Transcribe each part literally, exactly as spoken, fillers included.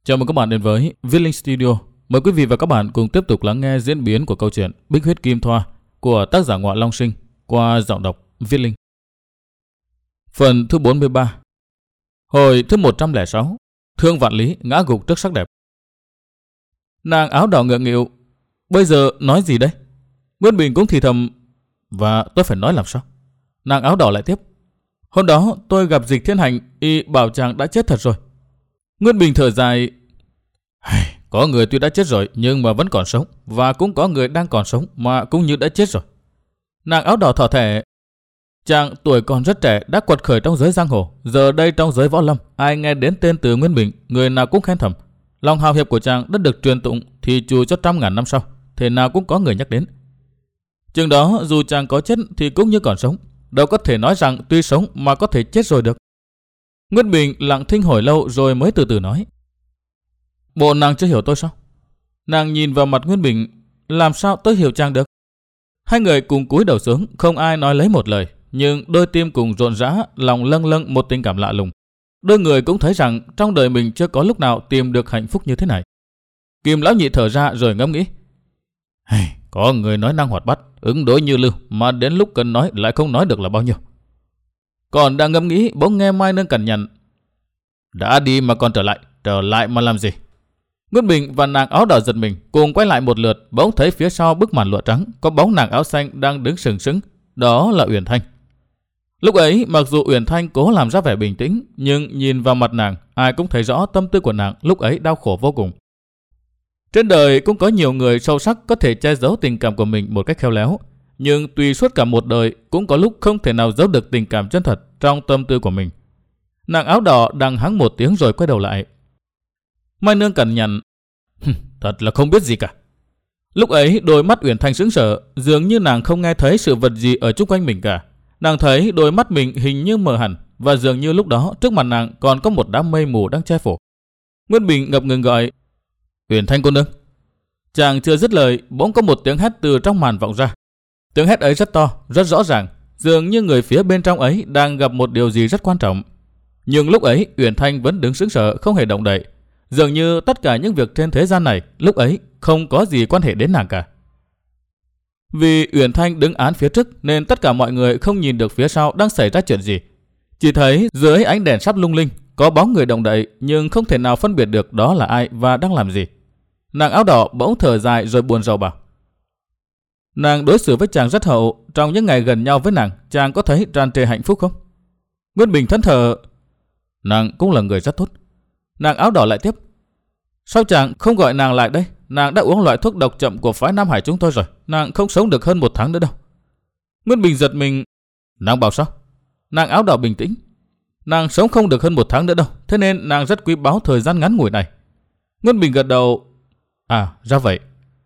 Chào mừng các bạn đến với Viết Linh Studio. Mời quý vị và các bạn cùng tiếp tục lắng nghe diễn biến của câu chuyện Bích Huyết Kim Thoa của tác giả Ngọa Long Sinh qua giọng đọc Viết Linh. Phần thứ bốn mươi ba. Hồi thứ một trăm lẻ sáu. Thương vạn lý ngã gục trước sắc đẹp. Nàng áo đỏ ngượng nghịu. Bây giờ nói gì đây? Nguyên Bình cũng thì thầm. Và tôi phải nói làm sao? Nàng áo đỏ lại tiếp. Hôm đó tôi gặp Dịch Thiên Hành, y bảo chàng đã chết thật rồi. Nguyên Bình thở dài. Có người tuy đã chết rồi nhưng mà vẫn còn sống, và cũng có người đang còn sống mà cũng như đã chết rồi. Nàng áo đỏ thỏ thẻ. Chàng tuổi còn rất trẻ đã quật khởi trong giới giang hồ, giờ đây trong giới võ lâm, ai nghe đến tên từ Nguyên Bình, người nào cũng khen thầm. Lòng hào hiệp của chàng đã được truyền tụng thì dù cho trăm ngàn năm sau, thế nào cũng có người nhắc đến. Chừng đó dù chàng có chết thì cũng như còn sống, đâu có thể nói rằng tuy sống mà có thể chết rồi được. Nguyên Bình lặng thinh hồi lâu rồi mới từ từ nói. Bộ nàng chưa hiểu tôi sao? Nàng nhìn vào mặt Nguyên Bình. Làm sao tôi hiểu chàng được? Hai người cùng cúi đầu xuống, không ai nói lấy một lời, nhưng đôi tim cùng rộn rã, lòng lâng lâng một tình cảm lạ lùng. Đôi người cũng thấy rằng trong đời mình chưa có lúc nào tìm được hạnh phúc như thế này. Kim lão nhị thở ra rồi ngẫm nghĩ. Hey, có người nói năng hoạt bát, ứng đối như lưu, mà đến lúc cần nói lại không nói được là bao nhiêu. Còn đang ngẫm nghĩ, bỗng nghe Mai Nương cằn nhằn. Đã đi mà còn trở lại, trở lại mà làm gì? Nguyên Bình và nàng áo đỏ giật mình, cùng quay lại một lượt, bỗng thấy phía sau bức màn lụa trắng có bóng nàng áo xanh đang đứng sừng sững, đó là Uyển Thanh. Lúc ấy, mặc dù Uyển Thanh cố làm ra vẻ bình tĩnh, nhưng nhìn vào mặt nàng, ai cũng thấy rõ tâm tư của nàng lúc ấy đau khổ vô cùng. Trên đời cũng có nhiều người sâu sắc có thể che giấu tình cảm của mình một cách khéo léo, nhưng tùy suốt cả một đời cũng có lúc không thể nào giấu được tình cảm chân thật trong tâm tư của mình. Nàng áo đỏ đang hắng một tiếng rồi quay đầu lại. Mai Nương cằn nhằn. Thật là không biết gì cả. Lúc ấy đôi mắt Uyển Thanh sững sờ, dường như nàng không nghe thấy sự vật gì ở chung quanh mình cả. Nàng thấy đôi mắt mình hình như mờ hẳn, và dường như lúc đó trước mặt nàng còn có một đám mây mù đang che phủ. Nguyên Bình ngập ngừng gọi. Uyển Thanh cô nương. Chàng chưa dứt lời, bỗng có một tiếng hét từ trong màn vọng ra. Tiếng hét ấy rất to, rất rõ ràng, dường như người phía bên trong ấy đang gặp một điều gì rất quan trọng. Nhưng lúc ấy Uyển Thanh vẫn đứng sững sờ, không hề động đậy. Dường như tất cả những việc trên thế gian này lúc ấy không có gì quan hệ đến nàng cả. Vì Uyển Thanh đứng án phía trước nên tất cả mọi người không nhìn được phía sau đang xảy ra chuyện gì. Chỉ thấy dưới ánh đèn sắp lung linh có bóng người động đậy, nhưng không thể nào phân biệt được đó là ai và đang làm gì. Nàng áo đỏ bỗng thở dài rồi buồn rầu bảo. Nàng đối xử với chàng rất hậu, trong những ngày gần nhau với nàng, chàng có thấy tràn trề hạnh phúc không? Nguyên Bình thẫn thờ. Nàng cũng là người rất tốt. Nàng áo đỏ lại tiếp. Sao chàng không gọi nàng lại đây? Nàng đã uống loại thuốc độc chậm của phái Nam Hải chúng tôi rồi. Nàng không sống được hơn một tháng nữa đâu. Nguyên Bình giật mình. Nàng bảo sao? Nàng áo đỏ bình tĩnh. Nàng sống không được hơn một tháng nữa đâu, thế nên nàng rất quý báu thời gian ngắn ngủi này. Nguyên Bình gật đầu. À, ra vậy.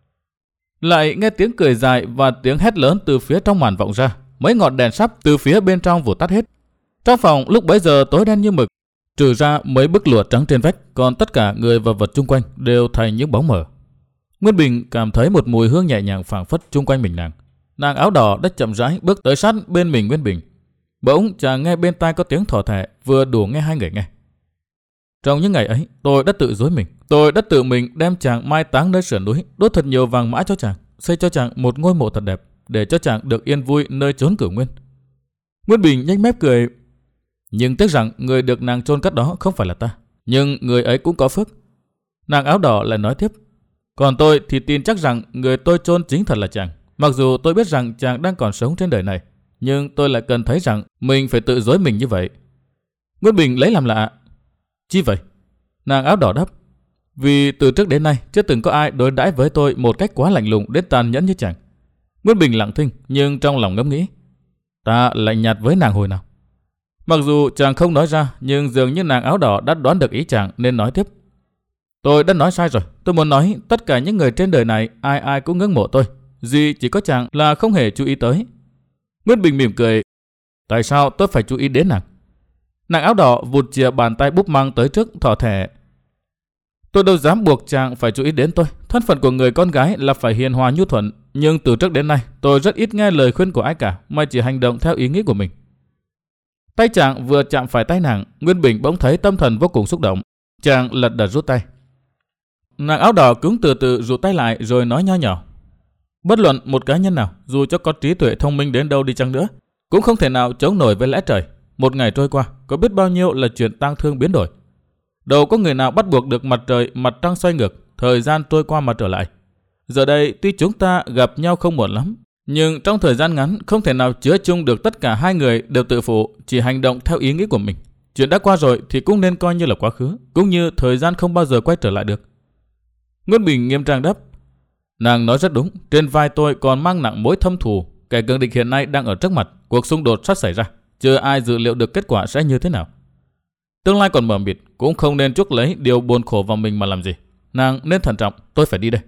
Lại nghe tiếng cười dài và tiếng hét lớn từ phía trong màn vọng ra. Mấy ngọn đèn sắp từ phía bên trong vụt tắt hết. Trong phòng lúc bấy giờ tối đen như mực, trừ ra mấy bức lụa trắng trên vách, còn tất cả người và vật chung quanh đều thành những bóng mờ. Nguyên Bình cảm thấy một mùi hương nhẹ nhàng phảng phất chung quanh mình nàng. Nàng áo đỏ đã chậm rãi bước tới sát bên mình Nguyên Bình. Bỗng chàng nghe bên tai có tiếng thỏ thẻ, vừa đủ nghe hai người nghe. Trong những ngày ấy, tôi đã tự dối mình, tôi đã tự mình đem chàng mai táng nơi sườn núi, đốt thật nhiều vàng mã cho chàng, xây cho chàng một ngôi mộ thật đẹp, để cho chàng được yên vui nơi chốn cửu nguyên. Nguyên Bình nhếch mép cười. Nhưng tiếc rằng người được nàng chôn cất đó không phải là ta, nhưng người ấy cũng có phước. Nàng áo đỏ lại nói tiếp. Còn tôi thì tin chắc rằng người tôi chôn chính thật là chàng. Mặc dù tôi biết rằng chàng đang còn sống trên đời này, nhưng tôi lại cần thấy rằng mình phải tự dối mình như vậy. Nguyên Bình lấy làm lạ. Chi vậy? Nàng áo đỏ đáp. Vì từ trước đến nay chưa từng có ai đối đãi với tôi một cách quá lạnh lùng đến tàn nhẫn như chàng. Nguyên Bình lặng thinh, nhưng trong lòng ngẫm nghĩ. Ta lạnh nhạt với nàng hồi nào? Mặc dù chàng không nói ra, nhưng dường như nàng áo đỏ đã đoán được ý chàng nên nói tiếp. Tôi đã nói sai rồi. Tôi muốn nói tất cả những người trên đời này ai ai cũng ngưỡng mộ tôi, duy chỉ có chàng là không hề chú ý tới. Nguyên Bình mỉm cười. Tại sao tôi phải chú ý đến nàng? Nàng áo đỏ vụt chìa bàn tay búp mang tới trước thỏ thẻ. Tôi đâu dám buộc chàng phải chú ý đến tôi. Thân phận của người con gái là phải hiền hòa nhu thuận, nhưng từ trước đến nay tôi rất ít nghe lời khuyên của ai cả, mà chỉ hành động theo ý nghĩ của mình. Tay chàng vừa chạm phải tay nàng, Nguyên Bình bỗng thấy tâm thần vô cùng xúc động. Chàng lật đật rút tay. nàng áo đỏ cũng từ từ rụt tay lại rồi nói nho nhỏ. Bất luận một cá nhân nào, dù cho có trí tuệ thông minh đến đâu đi chăng nữa, cũng không thể nào chống nổi với lẽ trời. Một ngày trôi qua, có biết bao nhiêu là chuyện tang thương biến đổi. Đâu có người nào bắt buộc được mặt trời, mặt trăng xoay ngược, thời gian trôi qua mà trở lại. Giờ đây tuy chúng ta gặp nhau không muộn lắm, nhưng trong thời gian ngắn không thể nào chứa chung được tất cả hai người đều tự phụ, chỉ hành động theo ý nghĩ của mình. Chuyện đã qua rồi thì cũng nên coi như là quá khứ, cũng như thời gian không bao giờ quay trở lại được. Nguyễn Bình nghiêm trang đáp. Nàng nói rất đúng, trên vai tôi còn mang nặng mối thâm thù, kẻ cường địch hiện nay đang ở trước mặt, cuộc xung đột sắp xảy ra, chưa ai dự liệu được kết quả sẽ như thế nào. Tương lai còn mờ mịt, cũng không nên chuốc lấy điều buồn khổ vào mình mà làm gì. Nàng nên thận trọng, tôi phải đi đây.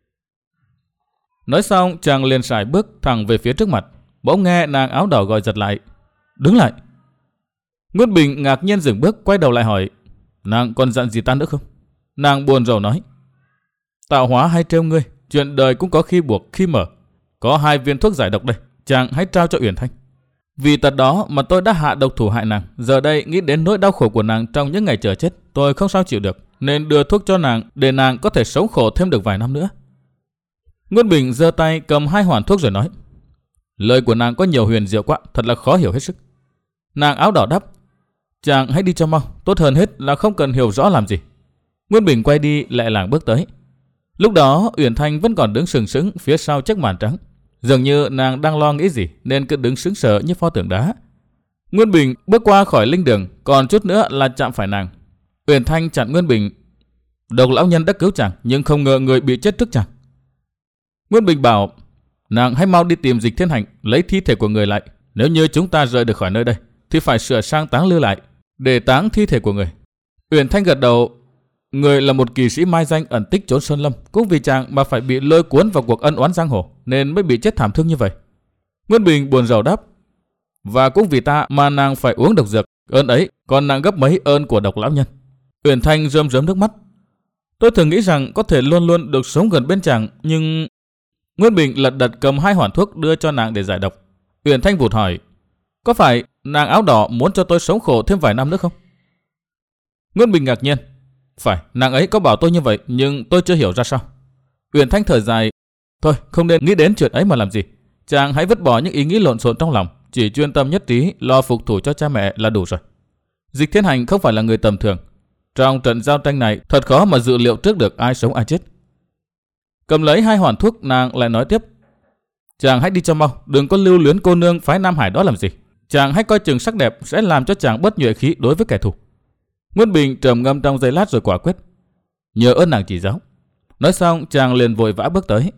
Nói xong, chàng liền sải bước thẳng về phía trước mặt. Bỗng nghe nàng áo đỏ gọi giật lại. Đứng lại. Nguyễn Bình ngạc nhiên dừng bước, quay đầu lại hỏi. Nàng còn dặn gì ta nữa không? Nàng buồn rầu nói. Tạo hóa hay trêu ngươi, chuyện đời cũng có khi buộc khi mở. Có hai viên thuốc giải độc đây, chàng hãy trao cho Uyển Thanh. Vì tật đó mà tôi đã hạ độc thủ hại nàng. Giờ đây nghĩ đến nỗi đau khổ của nàng trong những ngày chờ chết, tôi không sao chịu được, nên đưa thuốc cho nàng để nàng có thể sống khổ thêm được vài năm nữa. Nguyễn Bình giơ tay cầm hai hoàn thuốc rồi nói. Lời của nàng có nhiều huyền diệu quá, thật là khó hiểu hết sức. Nàng áo đỏ đáp. Chàng hãy đi cho mau, tốt hơn hết là không cần hiểu rõ làm gì. Nguyễn Bình quay đi lẹ làng bước tới. Lúc đó Uyển Thanh vẫn còn đứng sừng sững phía sau chiếc màn trắng. Dường như nàng đang lo nghĩ gì nên cứ đứng sững sờ như pho tượng đá. Nguyễn Bình bước qua khỏi linh đường, còn chút nữa là chạm phải nàng. Uyển Thanh chặn Nguyễn Bình. Độc lão nhân đã cứu chàng, nhưng không ngờ người bị chết trước chàng. Nguyễn Bình bảo, nàng hãy mau đi tìm Dịch Thiên Hành, lấy thi thể của người lại. Nếu như chúng ta rời được khỏi nơi đây, thì phải sửa sang táng lưu lại, để táng thi thể của người. Uyển Thanh gật đầu. Người là một kỳ sĩ mai danh ẩn tích trốn sơn lâm, cũng vì chàng mà phải bị lôi cuốn vào cuộc ân oán giang hồ, nên mới bị chết thảm thương như vậy. Nguyễn Bình buồn rầu đáp. Và cũng vì ta mà nàng phải uống độc dược, ơn ấy còn nặng gấp mấy ơn của độc lão nhân. Uyển Thanh rơm rớm nước mắt. Tôi thường nghĩ rằng có thể luôn luôn được sống gần bên chàng, nhưng... Nguyễn Bình lật đật cầm hai hoàn thuốc đưa cho nàng để giải độc. Uyển Thanh vụt hỏi. Có phải nàng áo đỏ muốn cho tôi sống khổ thêm vài năm nữa không? Nguyễn Bình ngạc nhiên. Phải, nàng ấy có bảo tôi như vậy, nhưng tôi chưa hiểu ra sao. Uyển Thanh thở dài. Thôi, không nên nghĩ đến chuyện ấy mà làm gì. Chàng hãy vứt bỏ những ý nghĩ lộn xộn trong lòng, chỉ chuyên tâm nhất trí lo phục thủ cho cha mẹ là đủ rồi. Dịch Thiên Hành không phải là người tầm thường. Trong trận giao tranh này, thật khó mà dự liệu trước được ai sống ai chết. Cầm lấy hai hoàn thuốc, nàng lại nói tiếp. Chàng hãy đi cho mau, đừng có lưu luyến cô nương phái Nam Hải đó làm gì. Chàng hãy coi chừng sắc đẹp sẽ làm cho chàng bất nhuệ khí đối với kẻ thù. Nguyễn Bình trầm ngâm trong giây lát rồi quả quyết. Nhờ ơn nàng chỉ giáo. Nói xong chàng liền vội vã bước tới.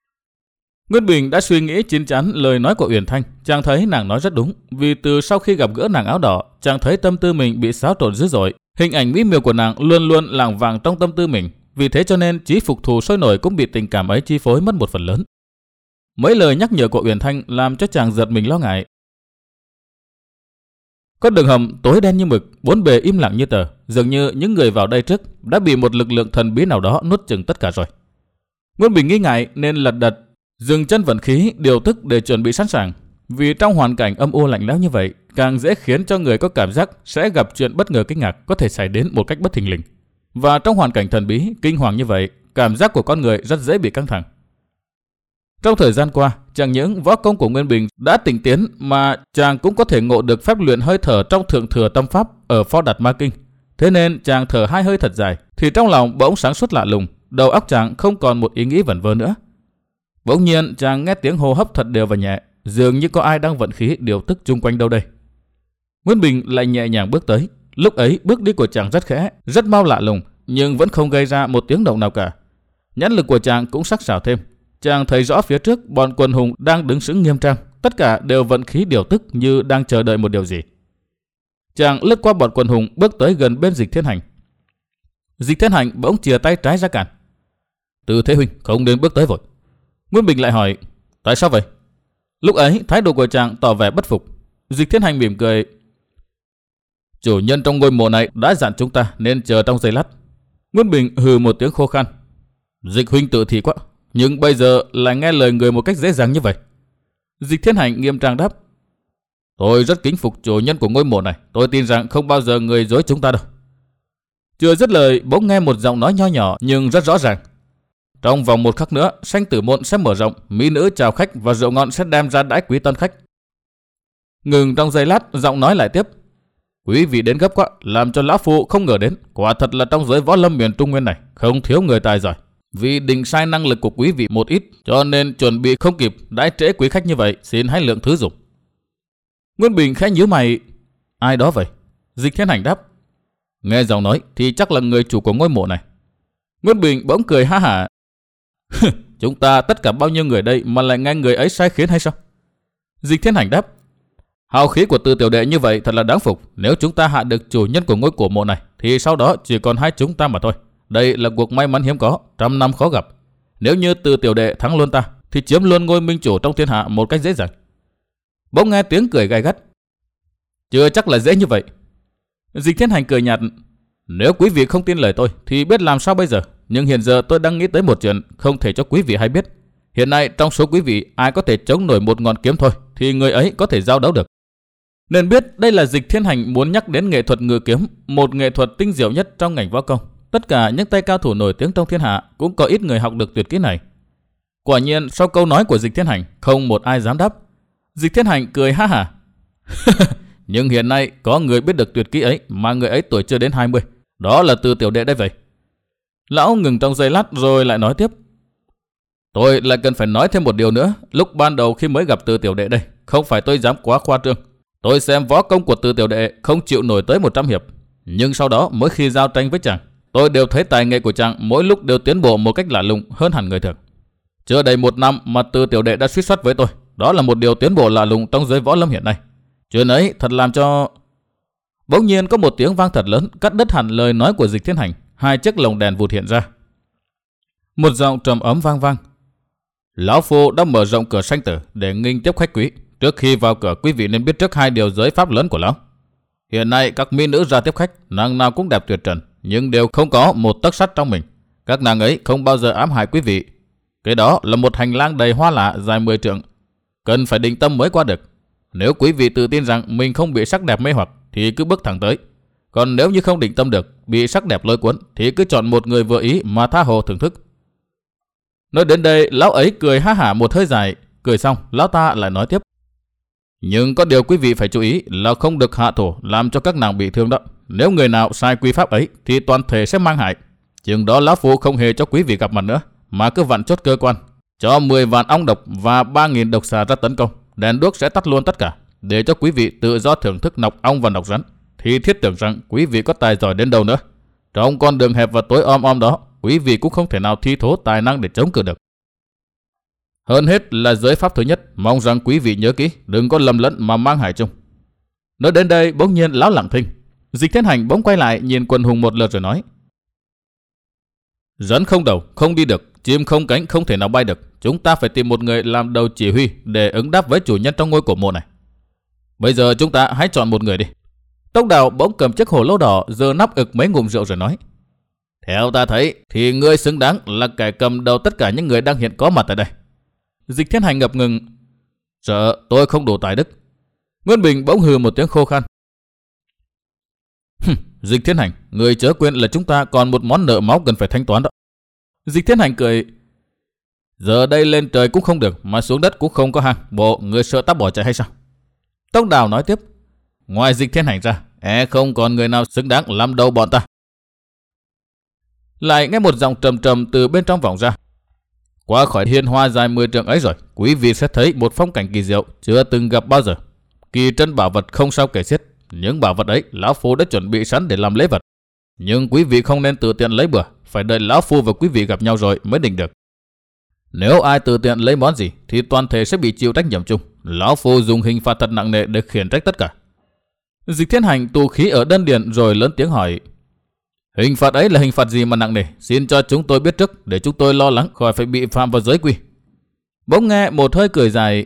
Nguyễn Bình đã suy nghĩ chín chắn lời nói của Uyển Thanh. Chàng thấy nàng nói rất đúng. Vì từ sau khi gặp gỡ nàng áo đỏ, chàng thấy tâm tư mình bị xáo trộn dữ dội. Hình ảnh mỹ miều của nàng luôn luôn lảng vàng trong tâm tư mình. Vì thế cho nên chí phục thù sôi nổi cũng bị tình cảm ấy chi phối mất một phần lớn. Mấy lời nhắc nhở của Uyển Thanh làm cho chàng giật mình lo ngại. Có đường hầm tối đen như mực, bốn bề im lặng như tờ, dường như những người vào đây trước đã bị một lực lượng thần bí nào đó nuốt chửng tất cả rồi. Nguyễn Bình nghi ngại nên lật đật dừng chân vận khí, điều tức để chuẩn bị sẵn sàng. Vì trong hoàn cảnh âm u lạnh lẽo như vậy, càng dễ khiến cho người có cảm giác sẽ gặp chuyện bất ngờ kinh ngạc có thể xảy đến một cách bất thình lình. Và trong hoàn cảnh thần bí, kinh hoàng như vậy, cảm giác của con người rất dễ bị căng thẳng. Trong thời gian qua, chẳng những võ công của Nguyễn Bình đã tinh tiến mà chàng cũng có thể ngộ được phép luyện hơi thở trong thượng thừa tâm pháp ở Phó Đạt Ma Kinh. Thế nên chàng thở hai hơi thật dài, thì trong lòng bỗng sáng suốt lạ lùng, đầu óc chàng không còn một ý nghĩ vẩn vơ nữa. Bỗng nhiên chàng nghe tiếng hô hấp thật đều và nhẹ, dường như có ai đang vận khí điều tức chung quanh đâu đây. Nguyễn Bình lại nhẹ nhàng bước tới. Lúc ấy bước đi của chàng rất khẽ, rất mau lạ lùng, nhưng vẫn không gây ra một tiếng động nào cả. Nhãn lực của chàng cũng sắc sảo thêm. Chàng thấy rõ phía trước bọn quần hùng đang đứng sững nghiêm trang, tất cả đều vận khí điều tức như đang chờ đợi một điều gì. Chàng lướt qua bọn quần hùng bước tới gần bên Dịch Thiên Hành. Dịch Thiên Hành bỗng chìa tay trái ra cản. Từ Thế huynh, không nên bước tới vội. Nguyễn Bình lại hỏi, tại sao vậy? Lúc ấy thái độ của chàng tỏ vẻ bất phục. Dịch Thiên Hành mỉm cười. Chủ nhân trong ngôi mộ này đã dặn chúng ta nên chờ trong giây lát. Nguyễn Bình hừ một tiếng khô khan. Dịch huynh tự thị quá, nhưng bây giờ lại nghe lời người một cách dễ dàng như vậy. Dịch Thiên Hành nghiêm trang đáp. Tôi rất kính phục chủ nhân của ngôi mộ này. Tôi tin rằng không bao giờ người dối chúng ta đâu. Chưa dứt lời, bỗng nghe một giọng nói nho nhỏ nhưng rất rõ ràng. Trong vòng một khắc nữa, sanh tử môn sẽ mở rộng, mỹ nữ chào khách và rượu ngon sẽ đem ra đãi quý tân khách. Ngừng trong giây lát, giọng nói lại tiếp. Quý vị đến gấp quá, làm cho lão phu không ngờ đến. Quả thật là trong giới võ lâm miền Trung Nguyên này không thiếu người tài giỏi. Vì định sai năng lực của quý vị một ít, cho nên chuẩn bị không kịp, đãi trễ quý khách như vậy, xin hãy lượng thứ dùng. Nguyên Bình khẽ nhíu mày. Ai đó vậy? Dịch Thiên Hành đáp. Nghe giọng nói thì chắc là người chủ của ngôi mộ này. Nguyên Bình bỗng cười ha hả. Chúng ta tất cả bao nhiêu người đây mà lại nghe người ấy sai khiến hay sao? Dịch Thiên Hành đáp. Hào khí của Từ tiểu đệ như vậy thật là đáng phục. Nếu chúng ta hạ được chủ nhân của ngôi cổ mộ này thì sau đó chỉ còn hai chúng ta mà thôi. Đây là cuộc may mắn hiếm có, trăm năm khó gặp. Nếu như Từ tiểu đệ thắng luôn ta thì chiếm luôn ngôi minh chủ trong thiên hạ một cách dễ dàng. Bỗng nghe tiếng cười gay gắt. Chưa chắc là dễ như vậy. Dịch Thiên Hành cười nhạt. Nếu quý vị không tin lời tôi thì biết làm sao bây giờ. Nhưng hiện giờ tôi đang nghĩ tới một chuyện không thể cho quý vị hay biết. Hiện nay trong số quý vị ai có thể chống nổi một ngọn kiếm thôi thì người ấy có thể giao đấu được. Nên biết đây là Dịch Thiên Hành muốn nhắc đến nghệ thuật ngự kiếm, một nghệ thuật tinh diệu nhất trong ngành võ công. Tất cả những tay cao thủ nổi tiếng trong thiên hạ cũng có ít người học được tuyệt kỹ này. Quả nhiên sau câu nói của Dịch Thiên Hành không một ai dám đáp. Dịch Thiên Hành cười ha hả. Nhưng hiện nay có người biết được tuyệt kỹ ấy mà người ấy tuổi chưa đến hai mươi. Đó là Từ tiểu đệ đây vậy. Lão ngừng trong giây lát rồi lại nói tiếp. Tôi lại cần phải nói thêm một điều nữa. Lúc ban đầu khi mới gặp Từ tiểu đệ đây, không phải tôi dám quá khoa trương. Tôi xem võ công của Từ tiểu đệ không chịu nổi tới một trăm hiệp. Nhưng sau đó mỗi khi giao tranh với chàng, tôi đều thấy tài nghệ của chàng mỗi lúc đều tiến bộ một cách lạ lùng hơn hẳn người thường. Chưa đầy một năm mà Từ tiểu đệ đã suýt soát với tôi. Đó là một điều tiến bộ lạ lùng trong giới võ lâm hiện nay. Chuyện ấy thật làm cho... Bỗng nhiên có một tiếng vang thật lớn cắt đứt hẳn lời nói của Dịch Thiên Hành. Hai chiếc lồng đèn vụt hiện ra. Một giọng trầm ấm vang vang. Lão phu đã mở rộng cửa sanh tử để nghênh tiếp khách quý. Trước khi vào cửa, quý vị nên biết trước hai điều giới pháp lớn của lão. Hiện nay các mỹ nữ ra tiếp khách, nàng nào cũng đẹp tuyệt trần, nhưng đều không có một tấc sắt trong mình. Các nàng ấy không bao giờ ám hại quý vị. Cái đó là một hành lang đầy hoa lạ dài mười trượng, cần phải định tâm mới qua được. Nếu quý vị tự tin rằng mình không bị sắc đẹp mê hoặc thì cứ bước thẳng tới. Còn nếu như không định tâm được, bị sắc đẹp lôi cuốn thì cứ chọn một người vừa ý mà tha hồ thưởng thức. Nói đến đây, lão ấy cười ha hả một hơi dài. Cười xong, lão ta lại nói tiếp. Nhưng có điều quý vị phải chú ý là không được hạ thủ làm cho các nàng bị thương đó. Nếu người nào sai quy pháp ấy thì toàn thể sẽ mang hại. Chừng đó lão phu không hề cho quý vị gặp mặt nữa, mà cứ vặn chốt cơ quan, cho mười vạn ong độc và ba nghìn độc xà ra tấn công. Đèn đuốc sẽ tắt luôn tất cả, để cho quý vị tự do thưởng thức nọc ong và nọc rắn. Thì thiết tưởng rằng quý vị có tài giỏi đến đâu nữa, trong con đường hẹp và tối om om đó, quý vị cũng không thể nào thi thố tài năng để chống cự được. Hơn hết là giới pháp thứ nhất, mong rằng quý vị nhớ kỹ, đừng có lầm lẫn mà mang hại chung. Nói đến đây, bỗng nhiên lão lặng thinh. Dịch Thiên Hành bỗng quay lại nhìn quần hùng một lượt rồi nói. Rắn không đầu, không đi được, chim không cánh, không thể nào bay được. Chúng ta phải tìm một người làm đầu chỉ huy để ứng đáp với chủ nhân trong ngôi cổ mộ này. Bây giờ chúng ta hãy chọn một người đi. Tông Đào bỗng cầm chiếc hồ lô đỏ, giơ nắp ực mấy ngụm rượu rồi nói. Theo ta thấy thì ngươi xứng đáng là kẻ cầm đầu tất cả những người đang hiện có mặt tại đây. Dịch Thiên Hành ngập ngừng. Sợ tôi không đủ tài đức. Nguyên Bình bỗng hừ một tiếng khô khan. Dịch Thiên Hành, người chớ quên là chúng ta còn một món nợ máu cần phải thanh toán đó. Dịch Thiên Hành cười. Giờ đây lên trời cũng không được, mà xuống đất cũng không có hang. Bộ người sợ ta bỏ chạy hay sao? Tông Đào nói tiếp. Ngoài Dịch Thiên Hành ra, e không còn người nào xứng đáng làm đầu bọn ta. Lại nghe một giọng trầm trầm từ bên trong vọng ra. Qua khỏi hiên hoa dài mười trượng ấy rồi, quý vị sẽ thấy một phong cảnh kỳ diệu chưa từng gặp bao giờ. Kỳ trân bảo vật không sao kể xiết. Những bảo vật ấy lão phu đã chuẩn bị sẵn để làm lễ vật. Nhưng quý vị không nên tự tiện lấy bừa, phải đợi lão phu và quý vị gặp nhau rồi mới định được. Nếu ai tự tiện lấy món gì thì toàn thể sẽ bị chịu trách nhiệm chung. Lão phu dùng hình phạt thật nặng nề để khiển trách tất cả. Dịch Thiên Hành tụ khí ở đan điền rồi lớn tiếng hỏi. Hình phạt ấy là hình phạt gì mà nặng nề? Xin cho chúng tôi biết trước để chúng tôi lo lắng khỏi phải bị phạm vào giới quy. Bỗng nghe một hơi cười dài.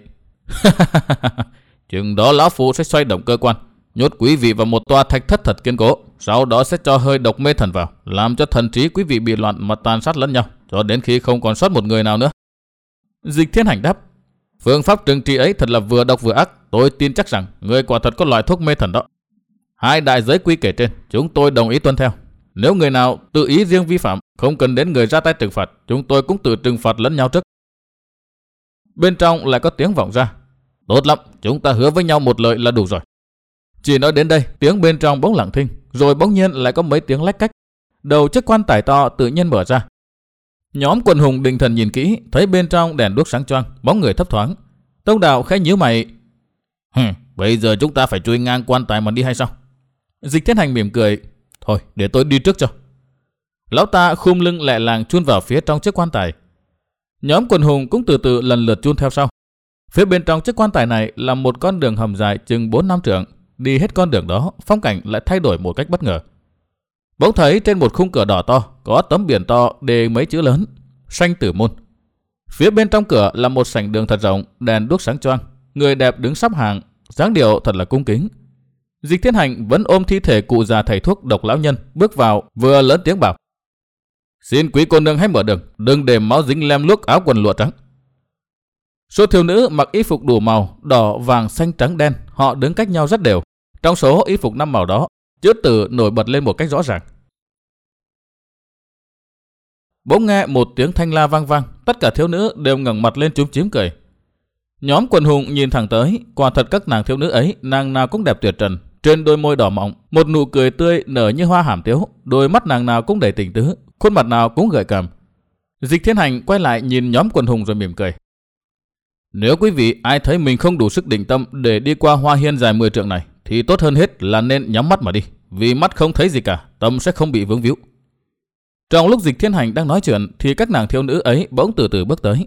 Chừng đó lão phu sẽ xoay động cơ quan, nhốt quý vị vào một tòa thạch thất thật kiên cố, sau đó sẽ cho hơi độc mê thần vào, làm cho thần trí quý vị bị loạn mà tàn sát lẫn nhau, cho đến khi không còn sót một người nào nữa. Dịch Thiên Hành đáp. Phương pháp trừng trị ấy thật là vừa độc vừa ác. Tôi tin chắc rằng người quả thật có loại thuốc mê thần đó. Hai đại giới quy kể trên chúng tôi đồng ý tuân theo. Nếu người nào tự ý riêng vi phạm, không cần đến người ra tay trừng phạt, chúng tôi cũng tự trừng phạt lẫn nhau trước. Bên trong lại có tiếng vọng ra. Tốt lắm, chúng ta hứa với nhau một lời là đủ rồi. Chỉ nói đến đây, tiếng bên trong bỗng lặng thinh, rồi bỗng nhiên lại có mấy tiếng lách cách. Đầu chiếc quan tài to tự nhiên mở ra. Nhóm quần hùng định thần nhìn kỹ, thấy bên trong đèn đuốc sáng choang, bóng người thấp thoáng. Tông Đạo khẽ nhíu mày. Hừm, bây giờ chúng ta phải chui ngang quan tài mà đi hay sao? Dịch Thiên Hành mỉm cười. Thôi, để tôi đi trước cho. Lão ta khum lưng lẹ làng chun vào phía trong chiếc quan tài. Nhóm quần hùng cũng từ từ lần lượt chun theo sau. Phía bên trong chiếc quan tài này là một con đường hầm dài chừng bốn năm trượng. Đi hết con đường đó, phong cảnh lại thay đổi một cách bất ngờ. Bỗng thấy trên một khung cửa đỏ to có tấm biển to đề mấy chữ lớn: Sanh Tử Môn. Phía bên trong cửa là một sảnh đường thật rộng, đèn đuốc sáng choang, người đẹp đứng sắp hàng, dáng điệu thật là cung kính. Dịch Thiên Hành vẫn ôm thi thể cụ già thầy thuốc Độc lão nhân bước vào, vừa lớn tiếng bảo: Xin quý cô nương hãy mở đường, đừng để máu dính lem luốc áo quần lụa trắng. Số thiếu nữ mặc y phục đủ màu, đỏ, vàng, xanh, trắng, đen, họ đứng cách nhau rất đều. Trong số y phục năm màu đó, chữ tử nổi bật lên một cách rõ ràng. Bỗng nghe một tiếng thanh la vang vang, tất cả thiếu nữ đều ngẩng mặt lên chúm chím cười. Nhóm quần hùng nhìn thẳng tới, quả thật các nàng thiếu nữ ấy, nàng nào cũng đẹp tuyệt trần. Trên đôi môi đỏ mọng, một nụ cười tươi nở như hoa hàm tiếu, đôi mắt nàng nào cũng đầy tình tứ, khuôn mặt nào cũng gợi cảm. Dịch Thiên Hành quay lại nhìn nhóm quần hùng rồi mỉm cười. Nếu quý vị ai thấy mình không đủ sức định tâm để đi qua hoa hiên dài mười trượng này, thì tốt hơn hết là nên nhắm mắt mà đi, vì mắt không thấy gì cả, tâm sẽ không bị vướng víu. Trong lúc Dịch Thiên Hành đang nói chuyện thì các nàng thiếu nữ ấy bỗng từ từ bước tới.